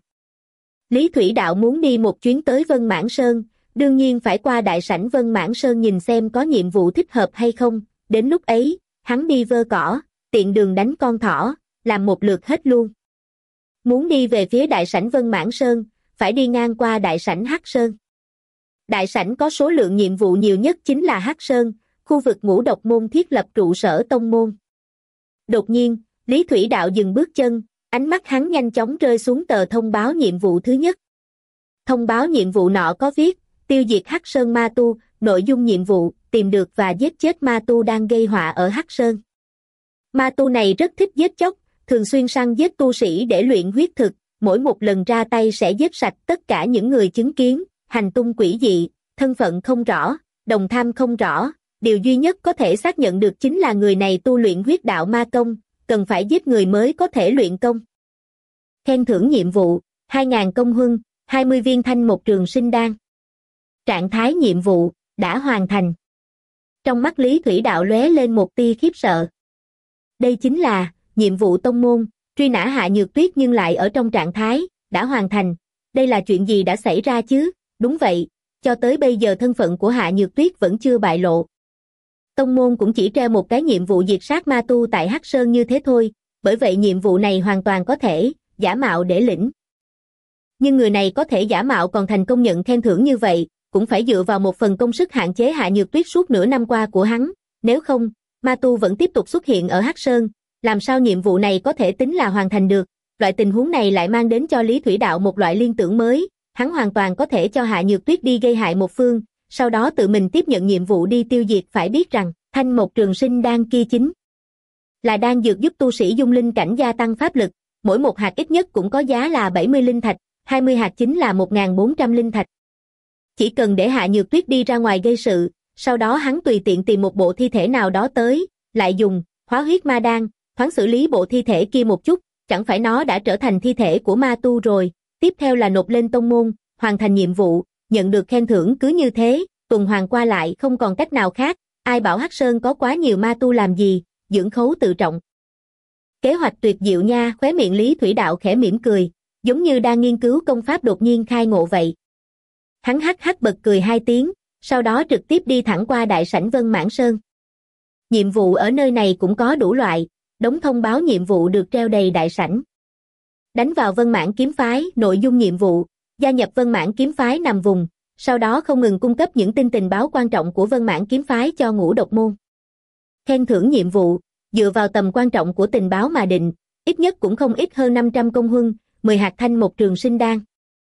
Lý Thủy Đạo muốn đi một chuyến tới Vân Mãn Sơn, đương nhiên phải qua đại sảnh Vân Mãn Sơn nhìn xem có nhiệm vụ thích hợp hay không, đến lúc ấy, hắn đi vơ cỏ, tiện đường đánh con thỏ, làm một lượt hết luôn. Muốn đi về phía đại sảnh Vân Mãn Sơn, phải đi ngang qua đại sảnh Hắc Sơn. Đại sảnh có số lượng nhiệm vụ nhiều nhất chính là Hắc Sơn, khu vực Ngũ Độc môn thiết lập trụ sở tông môn. Đột nhiên, Lý Thủy Đạo dừng bước chân, ánh mắt hắn nhanh chóng rơi xuống tờ thông báo nhiệm vụ thứ nhất. Thông báo nhiệm vụ nọ có viết, tiêu diệt Hắc Sơn ma tu, nội dung nhiệm vụ, tìm được và giết chết ma tu đang gây họa ở Hắc Sơn. Ma tu này rất thích giết chóc, thường xuyên săn giết tu sĩ để luyện huyết thực, mỗi một lần ra tay sẽ giết sạch tất cả những người chứng kiến, hành tung quỷ dị, thân phận không rõ, đồng tham không rõ, điều duy nhất có thể xác nhận được chính là người này tu luyện huyết đạo ma công, cần phải giết người mới có thể luyện công. Khen thưởng nhiệm vụ, hai nghìn công huân, hai mươi viên thanh một trường sinh đan. Trạng thái nhiệm vụ, đã hoàn thành. Trong mắt Lý Thủy Đạo lóe lên một tia khiếp sợ. Đây chính là, nhiệm vụ tông môn, truy nã Hạ Nhược Tuyết nhưng lại ở trong trạng thái, đã hoàn thành. Đây là chuyện gì đã xảy ra chứ? Đúng vậy, cho tới bây giờ thân phận của Hạ Nhược Tuyết vẫn chưa bại lộ. Tông môn cũng chỉ treo một cái nhiệm vụ diệt sát ma tu tại Hắc Sơn như thế thôi, bởi vậy nhiệm vụ này hoàn toàn có thể, giả mạo để lĩnh. Nhưng người này có thể giả mạo còn thành công nhận khen thưởng như vậy, cũng phải dựa vào một phần công sức hạn chế Hạ Nhược Tuyết suốt nửa năm qua của hắn, nếu không, ma tu vẫn tiếp tục xuất hiện ở Hắc Sơn, làm sao nhiệm vụ này có thể tính là hoàn thành được. Loại tình huống này lại mang đến cho Lý Thủy Đạo một loại liên tưởng mới, hắn hoàn toàn có thể cho Hạ Nhược Tuyết đi gây hại một phương, sau đó tự mình tiếp nhận nhiệm vụ đi tiêu diệt. Phải biết rằng, thanh một trường sinh đan kia chính là đan dược giúp tu sĩ dung linh cảnh gia tăng pháp lực, mỗi một hạt ít nhất cũng có giá là bảy mươi linh thạch, hai mươi hạt chính là một nghìn bốn trăm linh thạch. Chỉ cần để Hạ Nhược Tuyết đi ra ngoài gây sự, sau đó hắn tùy tiện tìm một bộ thi thể nào đó tới, lại dùng hóa huyết ma đan, thoáng xử lý bộ thi thể kia một chút, chẳng phải nó đã trở thành thi thể của ma tu rồi. Tiếp theo là nộp lên tông môn, hoàn thành nhiệm vụ, nhận được khen thưởng, cứ như thế, tuần hoàn qua lại không còn cách nào khác. Ai bảo Hắc Sơn có quá nhiều ma tu làm gì, dưỡng khấu tự trọng. Kế hoạch tuyệt diệu nha, khóe miệng Lý Thủy Đạo khẽ mỉm cười, giống như đang nghiên cứu công pháp đột nhiên khai ngộ vậy. Hắn hắc hắc bật cười hai tiếng, sau đó trực tiếp đi thẳng qua đại sảnh Vân Mãn Sơn. Nhiệm vụ ở nơi này cũng có đủ loại, đống thông báo nhiệm vụ được treo đầy đại sảnh. Đánh vào Vân Mãn kiếm phái, nội dung nhiệm vụ, gia nhập Vân Mãn kiếm phái nằm vùng, sau đó không ngừng cung cấp những tin tình báo quan trọng của Vân Mãn kiếm phái cho Ngũ Độc môn. Khen thưởng nhiệm vụ, dựa vào tầm quan trọng của tình báo mà định, ít nhất cũng không ít hơn năm trăm công huân, mười hạt thanh một trường sinh đan.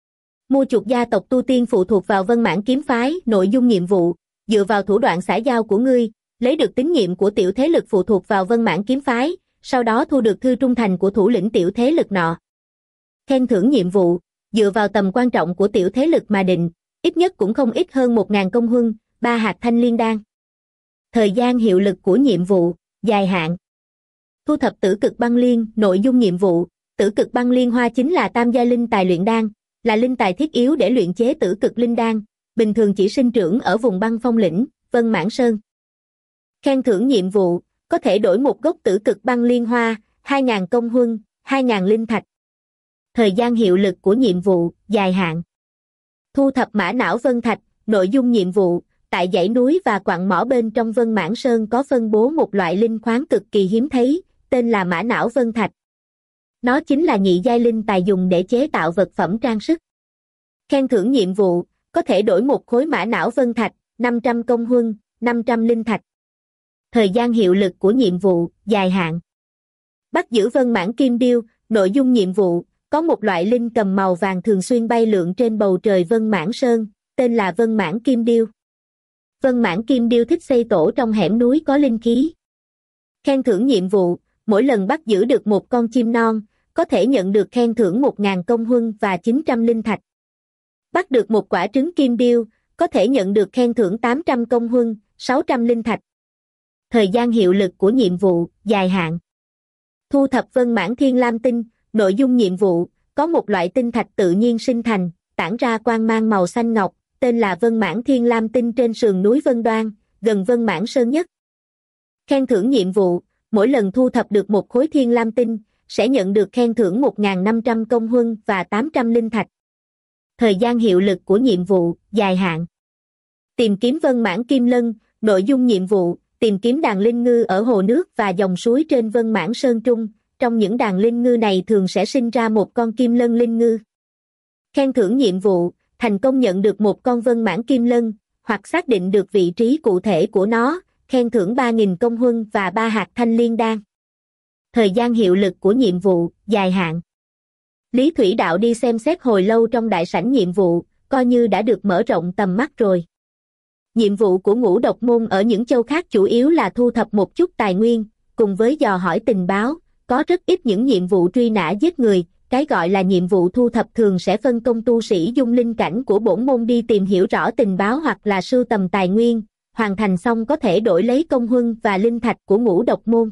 Mua chuộc gia tộc tu tiên phụ thuộc vào Vân Mãn kiếm phái, nội dung nhiệm vụ, dựa vào thủ đoạn xã giao của ngươi, lấy được tín nhiệm của tiểu thế lực phụ thuộc vào Vân Mãn kiếm phái, sau đó thu được thư trung thành của thủ lĩnh tiểu thế lực nọ. Khen thưởng nhiệm vụ, dựa vào tầm quan trọng của tiểu thế lực mà định, ít nhất cũng không ít hơn một nghìn công huân, ba hạt thanh liên đan. Thời gian hiệu lực của nhiệm vụ, dài hạn. Thu thập tử cực băng liên, nội dung nhiệm vụ, tử cực băng liên hoa chính là tam giai linh tài luyện đan, là linh tài thiết yếu để luyện chế tử cực linh đan, bình thường chỉ sinh trưởng ở vùng băng phong lĩnh, Vân Mãn Sơn. Khen thưởng nhiệm vụ, có thể đổi một gốc tử cực băng liên hoa, hai nghìn công huân, hai nghìn linh thạch. Thời gian hiệu lực của nhiệm vụ, dài hạn. Thu thập mã não vân thạch, nội dung nhiệm vụ, tại dãy núi và quặng mỏ bên trong Vân Mãn Sơn có phân bố một loại linh khoáng cực kỳ hiếm thấy, tên là mã não vân thạch. Nó chính là nhị giai linh tài dùng để chế tạo vật phẩm trang sức. Khen thưởng nhiệm vụ, có thể đổi một khối mã não vân thạch, năm trăm công huân, năm trăm linh thạch. Thời gian hiệu lực của nhiệm vụ, dài hạn. Bắt giữ Vân Mãn kim điêu, nội dung nhiệm vụ, có một loại linh cầm màu vàng thường xuyên bay lượn trên bầu trời Vân Mãn Sơn, tên là Vân Mãn kim điêu. Vân Mãn kim điêu thích xây tổ trong hẻm núi có linh khí. Khen thưởng nhiệm vụ, mỗi lần bắt giữ được một con chim non, có thể nhận được khen thưởng một nghìn công huân và chín trăm linh thạch. Bắt được một quả trứng kim điêu, có thể nhận được khen thưởng tám trăm công huân, sáu trăm linh thạch. Thời gian hiệu lực của nhiệm vụ, dài hạn. Thu thập Vân Mãn thiên lam tinh, nội dung nhiệm vụ, có một loại tinh thạch tự nhiên sinh thành, tản ra quang mang màu xanh ngọc, tên là Vân Mãn thiên lam tinh trên sườn núi Vân Đoan, gần Vân Mãn Sơn nhất. Khen thưởng nhiệm vụ, mỗi lần thu thập được một khối thiên lam tinh, sẽ nhận được khen thưởng một nghìn năm trăm công huân và tám trăm linh thạch. Thời gian hiệu lực của nhiệm vụ, dài hạn. Tìm kiếm Vân Mãn kim lân, nội dung nhiệm vụ, tìm kiếm đàn linh ngư ở hồ nước và dòng suối trên Vân Mãn Sơn Trung, trong những đàn linh ngư này thường sẽ sinh ra một con kim lân linh ngư. Khen thưởng nhiệm vụ, thành công nhận được một con vân mãn kim lân, hoặc xác định được vị trí cụ thể của nó, khen thưởng ba nghìn công huân và ba hạt thanh liên đan. Thời gian hiệu lực của nhiệm vụ, dài hạn. Lý Thủy Đạo đi xem xét hồi lâu trong đại sảnh nhiệm vụ, coi như đã được mở rộng tầm mắt rồi. Nhiệm vụ của Ngũ Độc Môn ở những châu khác chủ yếu là thu thập một chút tài nguyên, cùng với dò hỏi tình báo, có rất ít những nhiệm vụ truy nã giết người, cái gọi là nhiệm vụ thu thập thường sẽ phân công tu sĩ dung linh cảnh của bổn môn đi tìm hiểu rõ tình báo hoặc là sưu tầm tài nguyên, hoàn thành xong có thể đổi lấy công huân và linh thạch của Ngũ Độc Môn.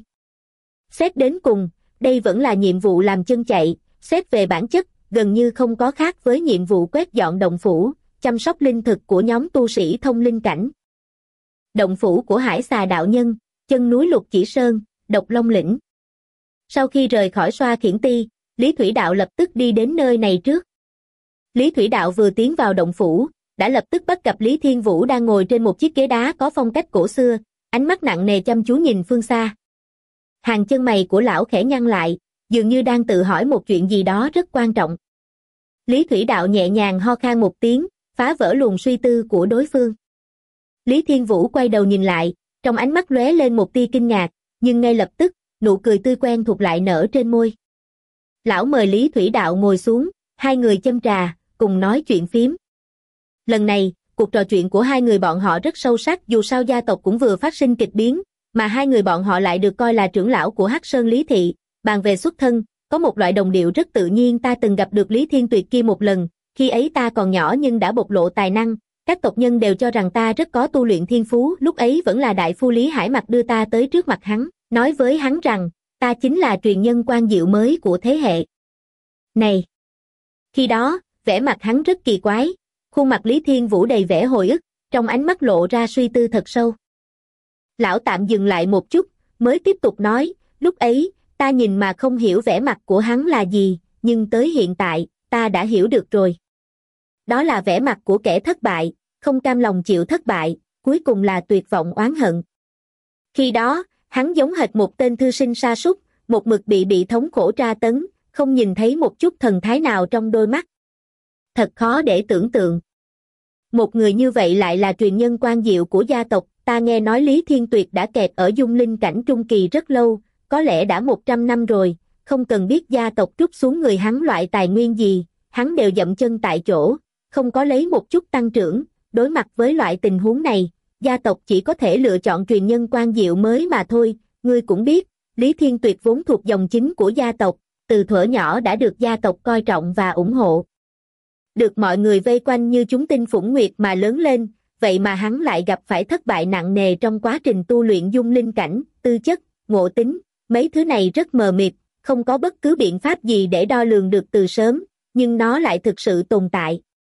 Xét đến cùng, đây vẫn là nhiệm vụ làm chân chạy, xét về bản chất, gần như không có khác với nhiệm vụ quét dọn động phủ, chăm sóc linh thực của nhóm tu sĩ thông linh cảnh. Động phủ của Hải Xà đạo nhân, chân núi Lục Chỉ Sơn, Độc Long lĩnh. Sau khi rời khỏi Xoa Khiển Ti, Lý Thủy Đạo lập tức đi đến nơi này trước. Lý Thủy Đạo vừa tiến vào động phủ, đã lập tức bắt gặp Lý Thiên Vũ đang ngồi trên một chiếc ghế đá có phong cách cổ xưa, ánh mắt nặng nề chăm chú nhìn phương xa. Hàng chân mày của lão khẽ nhăn lại, dường như đang tự hỏi một chuyện gì đó rất quan trọng. Lý Thủy Đạo nhẹ nhàng ho khan một tiếng, phá vỡ luồng suy tư của đối phương. Lý Thiên Vũ quay đầu nhìn lại, trong ánh mắt lóe lên một tia kinh ngạc, nhưng ngay lập tức, nụ cười tươi quen thuộc lại nở trên môi. Lão mời Lý Thủy Đạo ngồi xuống, hai người châm trà, cùng nói chuyện phiếm. Lần này, cuộc trò chuyện của hai người bọn họ rất sâu sắc, dù sao gia tộc cũng vừa phát sinh kịch biến, mà hai người bọn họ lại được coi là trưởng lão của Hắc Sơn Lý Thị. Bàn về xuất thân, có một loại đồng điệu rất tự nhiên. Ta từng gặp được Lý Thiên Tuyệt kia một lần, khi ấy ta còn nhỏ nhưng đã bộc lộ tài năng, các tộc nhân đều cho rằng ta rất có tu luyện thiên phú. Lúc ấy vẫn là đại phu Lý Hải Mặc đưa ta tới trước mặt hắn, nói với hắn rằng, ta chính là truyền nhân quan diệu mới của thế hệ này. Khi đó, vẻ mặt hắn rất kỳ quái, khuôn mặt Lý Thiên Vũ đầy vẻ hồi ức, trong ánh mắt lộ ra suy tư thật sâu. Lão tạm dừng lại một chút, mới tiếp tục nói, lúc ấy, ta nhìn mà không hiểu vẻ mặt của hắn là gì, nhưng tới hiện tại, ta đã hiểu được rồi. Đó là vẻ mặt của kẻ thất bại, không cam lòng chịu thất bại, cuối cùng là tuyệt vọng oán hận. Khi đó, hắn giống hệt một tên thư sinh sa sút, một mực bị bị thống khổ tra tấn, không nhìn thấy một chút thần thái nào trong đôi mắt. Thật khó để tưởng tượng. Một người như vậy lại là truyền nhân quan diệu của gia tộc. Ta nghe nói Lý Thiên Tuyệt đã kẹt ở dung linh cảnh trung kỳ rất lâu, có lẽ đã một trăm năm rồi, không cần biết gia tộc trút xuống người hắn loại tài nguyên gì, hắn đều dậm chân tại chỗ, không có lấy một chút tăng trưởng. Đối mặt với loại tình huống này, gia tộc chỉ có thể lựa chọn truyền nhân quan diệu mới mà thôi. Ngươi cũng biết, Lý Thiên Tuyệt vốn thuộc dòng chính của gia tộc, từ thuở nhỏ đã được gia tộc coi trọng và ủng hộ. Được mọi người vây quanh như chúng tinh phủng nguyệt mà lớn lên, vậy mà hắn lại gặp phải thất bại nặng nề trong quá trình tu luyện dung linh cảnh. Tư chất, ngộ tính, mấy thứ này rất mờ mịt, không có bất cứ biện pháp gì để đo lường được từ sớm, nhưng nó lại thực sự tồn tại.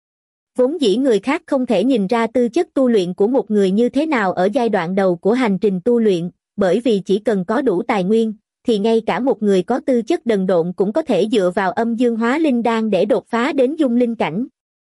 Vốn dĩ người khác không thể nhìn ra tư chất tu luyện của một người như thế nào ở giai đoạn đầu của hành trình tu luyện, bởi vì chỉ cần có đủ tài nguyên, thì ngay cả một người có tư chất đần độn cũng có thể dựa vào âm dương hóa linh đan để đột phá đến dung linh cảnh.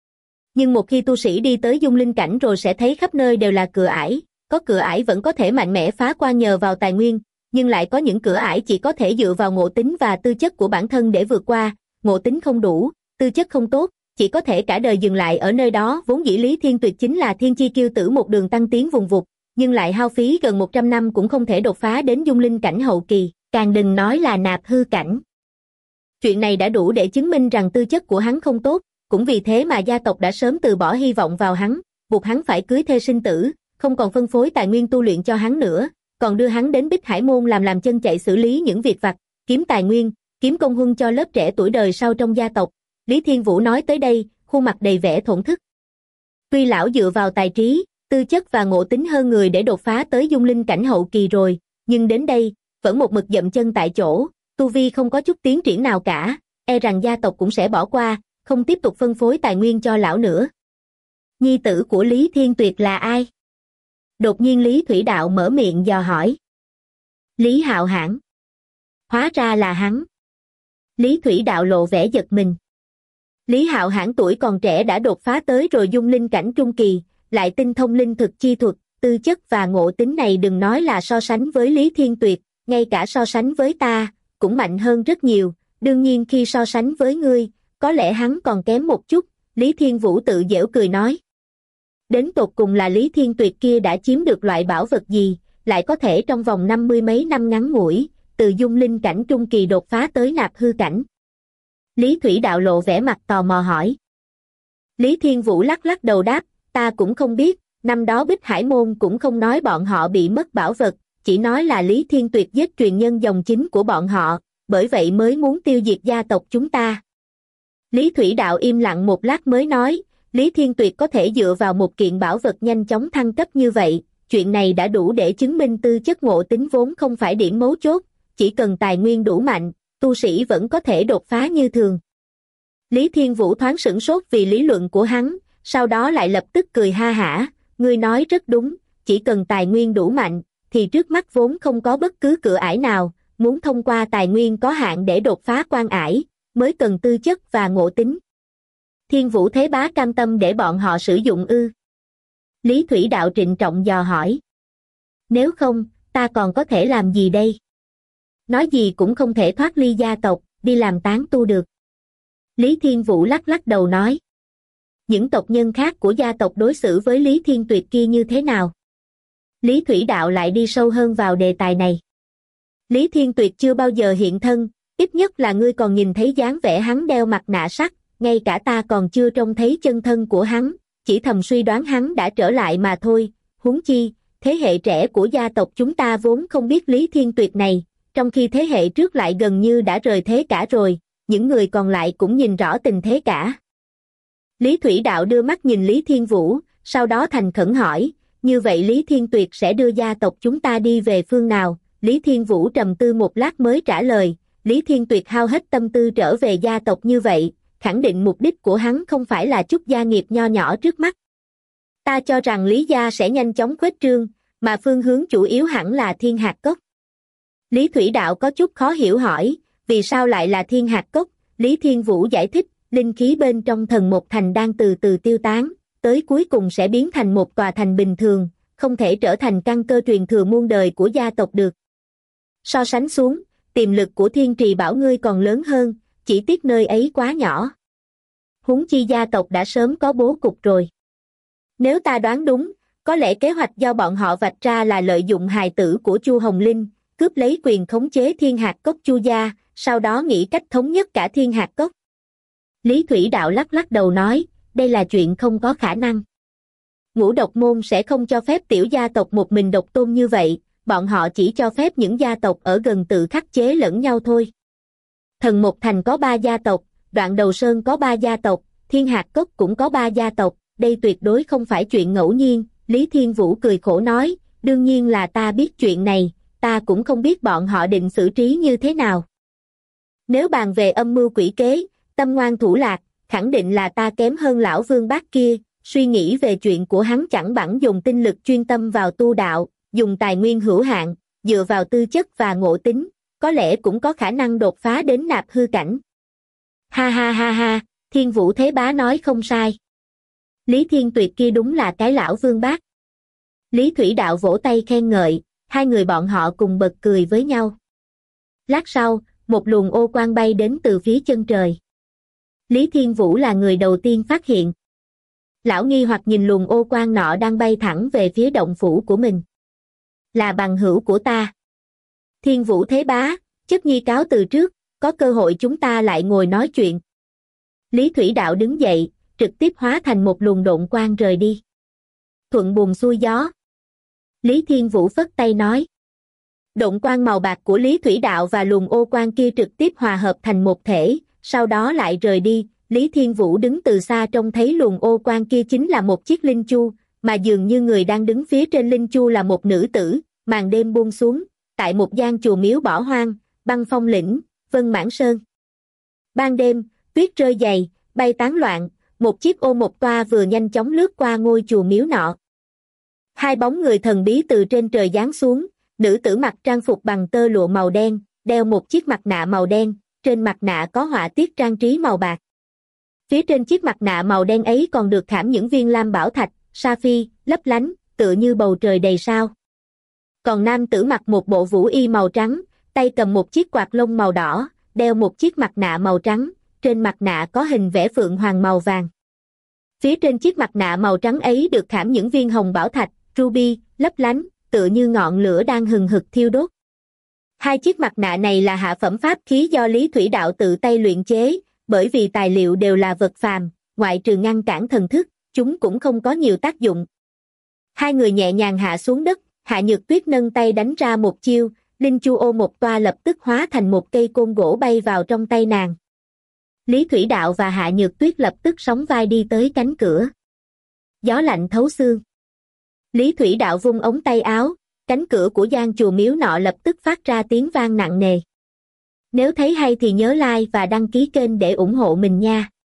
Nhưng một khi tu sĩ đi tới dung linh cảnh rồi sẽ thấy khắp nơi đều là cửa ải, có cửa ải vẫn có thể mạnh mẽ phá qua nhờ vào tài nguyên, nhưng lại có những cửa ải chỉ có thể dựa vào ngộ tính và tư chất của bản thân để vượt qua. Ngộ tính không đủ, tư chất không tốt, chỉ có thể cả đời dừng lại ở nơi đó. Vốn dĩ Lý Thiên Tuyệt chính là thiên chi kiêu tử một đường tăng tiến vùng vụt, nhưng lại hao phí gần một trăm năm cũng không thể đột phá đến dung linh cảnh hậu kỳ, càng đừng nói là nạp hư cảnh. Chuyện này đã đủ để chứng minh rằng tư chất của hắn không tốt, cũng vì thế mà gia tộc đã sớm từ bỏ hy vọng vào hắn, buộc hắn phải cưới thê sinh tử, không còn phân phối tài nguyên tu luyện cho hắn nữa, còn đưa hắn đến Bích Hải môn làm làm chân chạy xử lý những việc vặt, kiếm tài nguyên, kiếm công huân cho lớp trẻ tuổi đời sau trong gia tộc. Lý Thiên Vũ nói tới đây, khuôn mặt đầy vẻ thổn thức. Tuy lão dựa vào tài trí, tư chất và ngộ tính hơn người để đột phá tới dung linh cảnh hậu kỳ rồi, nhưng đến đây, vẫn một mực dậm chân tại chỗ, tu vi không có chút tiến triển nào cả, e rằng gia tộc cũng sẽ bỏ qua, không tiếp tục phân phối tài nguyên cho lão nữa. Nhi tử của Lý Thiên Tuyệt là ai? Đột nhiên Lý Thủy Đạo mở miệng dò hỏi. Lý Hạo Hãn. Hóa ra là hắn. Lý Thủy Đạo lộ vẻ giật mình. Lý Hạo Hãn tuổi còn trẻ đã đột phá tới rồi dung linh cảnh trung kỳ, lại tinh thông linh thực chi thuật, tư chất và ngộ tính này đừng nói là so sánh với Lý Thiên Tuyệt, ngay cả so sánh với ta, cũng mạnh hơn rất nhiều. Đương nhiên khi so sánh với ngươi, có lẽ hắn còn kém một chút, Lý Thiên Vũ tự giễu cười nói. Đến tột cùng là Lý Thiên Tuyệt kia đã chiếm được loại bảo vật gì, lại có thể trong vòng năm mươi mấy năm ngắn ngủi, từ dung linh cảnh trung kỳ đột phá tới nạp hư cảnh. Lý Thủy Đạo lộ vẻ mặt tò mò hỏi. Lý Thiên Vũ lắc lắc đầu đáp, ta cũng không biết, năm đó Bích Hải Môn cũng không nói bọn họ bị mất bảo vật, chỉ nói là Lý Thiên Tuyệt giết truyền nhân dòng chính của bọn họ, bởi vậy mới muốn tiêu diệt gia tộc chúng ta. Lý Thủy Đạo im lặng một lát mới nói, Lý Thiên Tuyệt có thể dựa vào một kiện bảo vật nhanh chóng thăng cấp như vậy, chuyện này đã đủ để chứng minh tư chất ngộ tính vốn không phải điểm mấu chốt, chỉ cần tài nguyên đủ mạnh, tu sĩ vẫn có thể đột phá như thường. Lý Thiên Vũ thoáng sửng sốt vì lý luận của hắn, sau đó lại lập tức cười ha hả, ngươi nói rất đúng, chỉ cần tài nguyên đủ mạnh, thì trước mắt vốn không có bất cứ cửa ải nào, muốn thông qua tài nguyên có hạn để đột phá quan ải, mới cần tư chất và ngộ tính. Thiên Vũ Thế Bá cam tâm để bọn họ sử dụng ư? Lý Thủy Đạo trịnh trọng dò hỏi. Nếu không, ta còn có thể làm gì đây? Nói gì cũng không thể thoát ly gia tộc, đi làm tán tu được. Lý Thiên Vũ lắc lắc đầu nói. Những tộc nhân khác của gia tộc đối xử với Lý Thiên Tuyệt kia như thế nào? Lý Thủy Đạo lại đi sâu hơn vào đề tài này. Lý Thiên Tuyệt chưa bao giờ hiện thân, ít nhất là ngươi còn nhìn thấy dáng vẻ hắn đeo mặt nạ sắt, ngay cả ta còn chưa trông thấy chân thân của hắn, chỉ thầm suy đoán hắn đã trở lại mà thôi, huống chi, thế hệ trẻ của gia tộc chúng ta vốn không biết Lý Thiên Tuyệt này, trong khi thế hệ trước lại gần như đã rời thế cả rồi, những người còn lại cũng nhìn rõ tình thế cả. Lý Thủy Đạo đưa mắt nhìn Lý Thiên Vũ, sau đó thành khẩn hỏi, như vậy Lý Thiên Tuyệt sẽ đưa gia tộc chúng ta đi về phương nào? Lý Thiên Vũ trầm tư một lát mới trả lời, Lý Thiên Tuyệt hao hết tâm tư trở về gia tộc như vậy, khẳng định mục đích của hắn không phải là chút gia nghiệp nho nhỏ trước mắt. Ta cho rằng Lý gia sẽ nhanh chóng khuếch trương, mà phương hướng chủ yếu hẳn là Thiên Hạt Cốc. Lý Thủy Đạo có chút khó hiểu hỏi, vì sao lại là Thiên Hạt Cốc? Lý Thiên Vũ giải thích, linh khí bên trong thần một thành đang từ từ tiêu tán, tới cuối cùng sẽ biến thành một tòa thành bình thường, không thể trở thành căn cơ truyền thừa muôn đời của gia tộc được. So sánh xuống, tiềm lực của Thiên Trì Bảo ngươi còn lớn hơn, chỉ tiếc nơi ấy quá nhỏ. Huống chi gia tộc đã sớm có bố cục rồi. Nếu ta đoán đúng, có lẽ kế hoạch do bọn họ vạch ra là lợi dụng hài tử của Chu Hồng Linh, cướp lấy quyền khống chế Thiên Hạt Cốc Chu gia, sau đó nghĩ cách thống nhất cả Thiên Hạt Cốc. Lý Thủy Đạo lắc lắc đầu nói, đây là chuyện không có khả năng. Ngũ độc môn sẽ không cho phép tiểu gia tộc một mình độc tôn như vậy, bọn họ chỉ cho phép những gia tộc ở gần tự khắc chế lẫn nhau thôi. Thần Một Thành có ba gia tộc, Đoạn Đầu Sơn có ba gia tộc, Thiên Hạt Cốc cũng có ba gia tộc, đây tuyệt đối không phải chuyện ngẫu nhiên. Lý Thiên Vũ cười khổ nói, đương nhiên là ta biết chuyện này, ta cũng không biết bọn họ định xử trí như thế nào. Nếu bàn về âm mưu quỷ kế, tâm ngoan thủ lạc, khẳng định là ta kém hơn lão Vương Bác kia, suy nghĩ về chuyện của hắn chẳng bằng dùng tinh lực chuyên tâm vào tu đạo, dùng tài nguyên hữu hạn, dựa vào tư chất và ngộ tính, có lẽ cũng có khả năng đột phá đến nạp hư cảnh. Ha ha ha ha, Thiên Vũ Thế Bá nói không sai. Lý Thiên Tuyệt kia đúng là cái lão Vương Bác. Lý Thủy Đạo vỗ tay khen ngợi, hai người bọn họ cùng bật cười với nhau. Lát sau, một luồng ô quang bay đến từ phía chân trời. Lý Thiên Vũ là người đầu tiên phát hiện. Lão nghi hoặc nhìn luồng ô quang nọ đang bay thẳng về phía động phủ của mình. Là bằng hữu của ta. Thiên Vũ Thế Bá, chất nhi cáo từ trước, có cơ hội chúng ta lại ngồi nói chuyện. Lý Thủy Đạo đứng dậy, trực tiếp hóa thành một luồng độn quang rời đi. Thuận buồm xuôi gió. Lý Thiên Vũ phất tay nói. Độn quang màu bạc của Lý Thủy Đạo và luồng ô quang kia trực tiếp hòa hợp thành một thể, sau đó lại rời đi. Lý Thiên Vũ đứng từ xa trông thấy luồng ô quang kia chính là một chiếc linh chu, mà dường như người đang đứng phía trên linh chu là một nữ tử. Màn đêm buông xuống, tại một gian chùa miếu bỏ hoang, Băng Phong Lĩnh, Vân Mãn Sơn. Ban đêm, tuyết rơi dày, bay tán loạn, một chiếc ô một toa vừa nhanh chóng lướt qua ngôi chùa miếu nọ. Hai bóng người thần bí từ trên trời giáng xuống, nữ tử mặc trang phục bằng tơ lụa màu đen, đeo một chiếc mặt nạ màu đen, trên mặt nạ có họa tiết trang trí màu bạc. Phía trên chiếc mặt nạ màu đen ấy còn được khảm những viên lam bảo thạch, sa phi, lấp lánh, tựa như bầu trời đầy sao. Còn nam tử mặc một bộ vũ y màu trắng, tay cầm một chiếc quạt lông màu đỏ, đeo một chiếc mặt nạ màu trắng, trên mặt nạ có hình vẽ phượng hoàng màu vàng. Phía trên chiếc mặt nạ màu trắng ấy được khảm những viên hồng bảo thạch, ruby, lấp lánh, tựa như ngọn lửa đang hừng hực thiêu đốt. Hai chiếc mặt nạ này là hạ phẩm pháp khí do Lý Thủy Đạo tự tay luyện chế, bởi vì tài liệu đều là vật phàm, ngoại trừ ngăn cản thần thức, chúng cũng không có nhiều tác dụng. Hai người nhẹ nhàng hạ xuống đất, Hạ Nhược Tuyết nâng tay đánh ra một chiêu, Linh Chu ô một toa lập tức hóa thành một cây côn gỗ bay vào trong tay nàng. Lý Thủy Đạo và Hạ Nhược Tuyết lập tức sóng vai đi tới cánh cửa. Gió lạnh thấu xương. Lý Thủy Đạo vung ống tay áo, cánh cửa của gian chùa miếu nọ lập tức phát ra tiếng vang nặng nề. Nếu thấy hay thì nhớ like và đăng ký kênh để ủng hộ mình nha.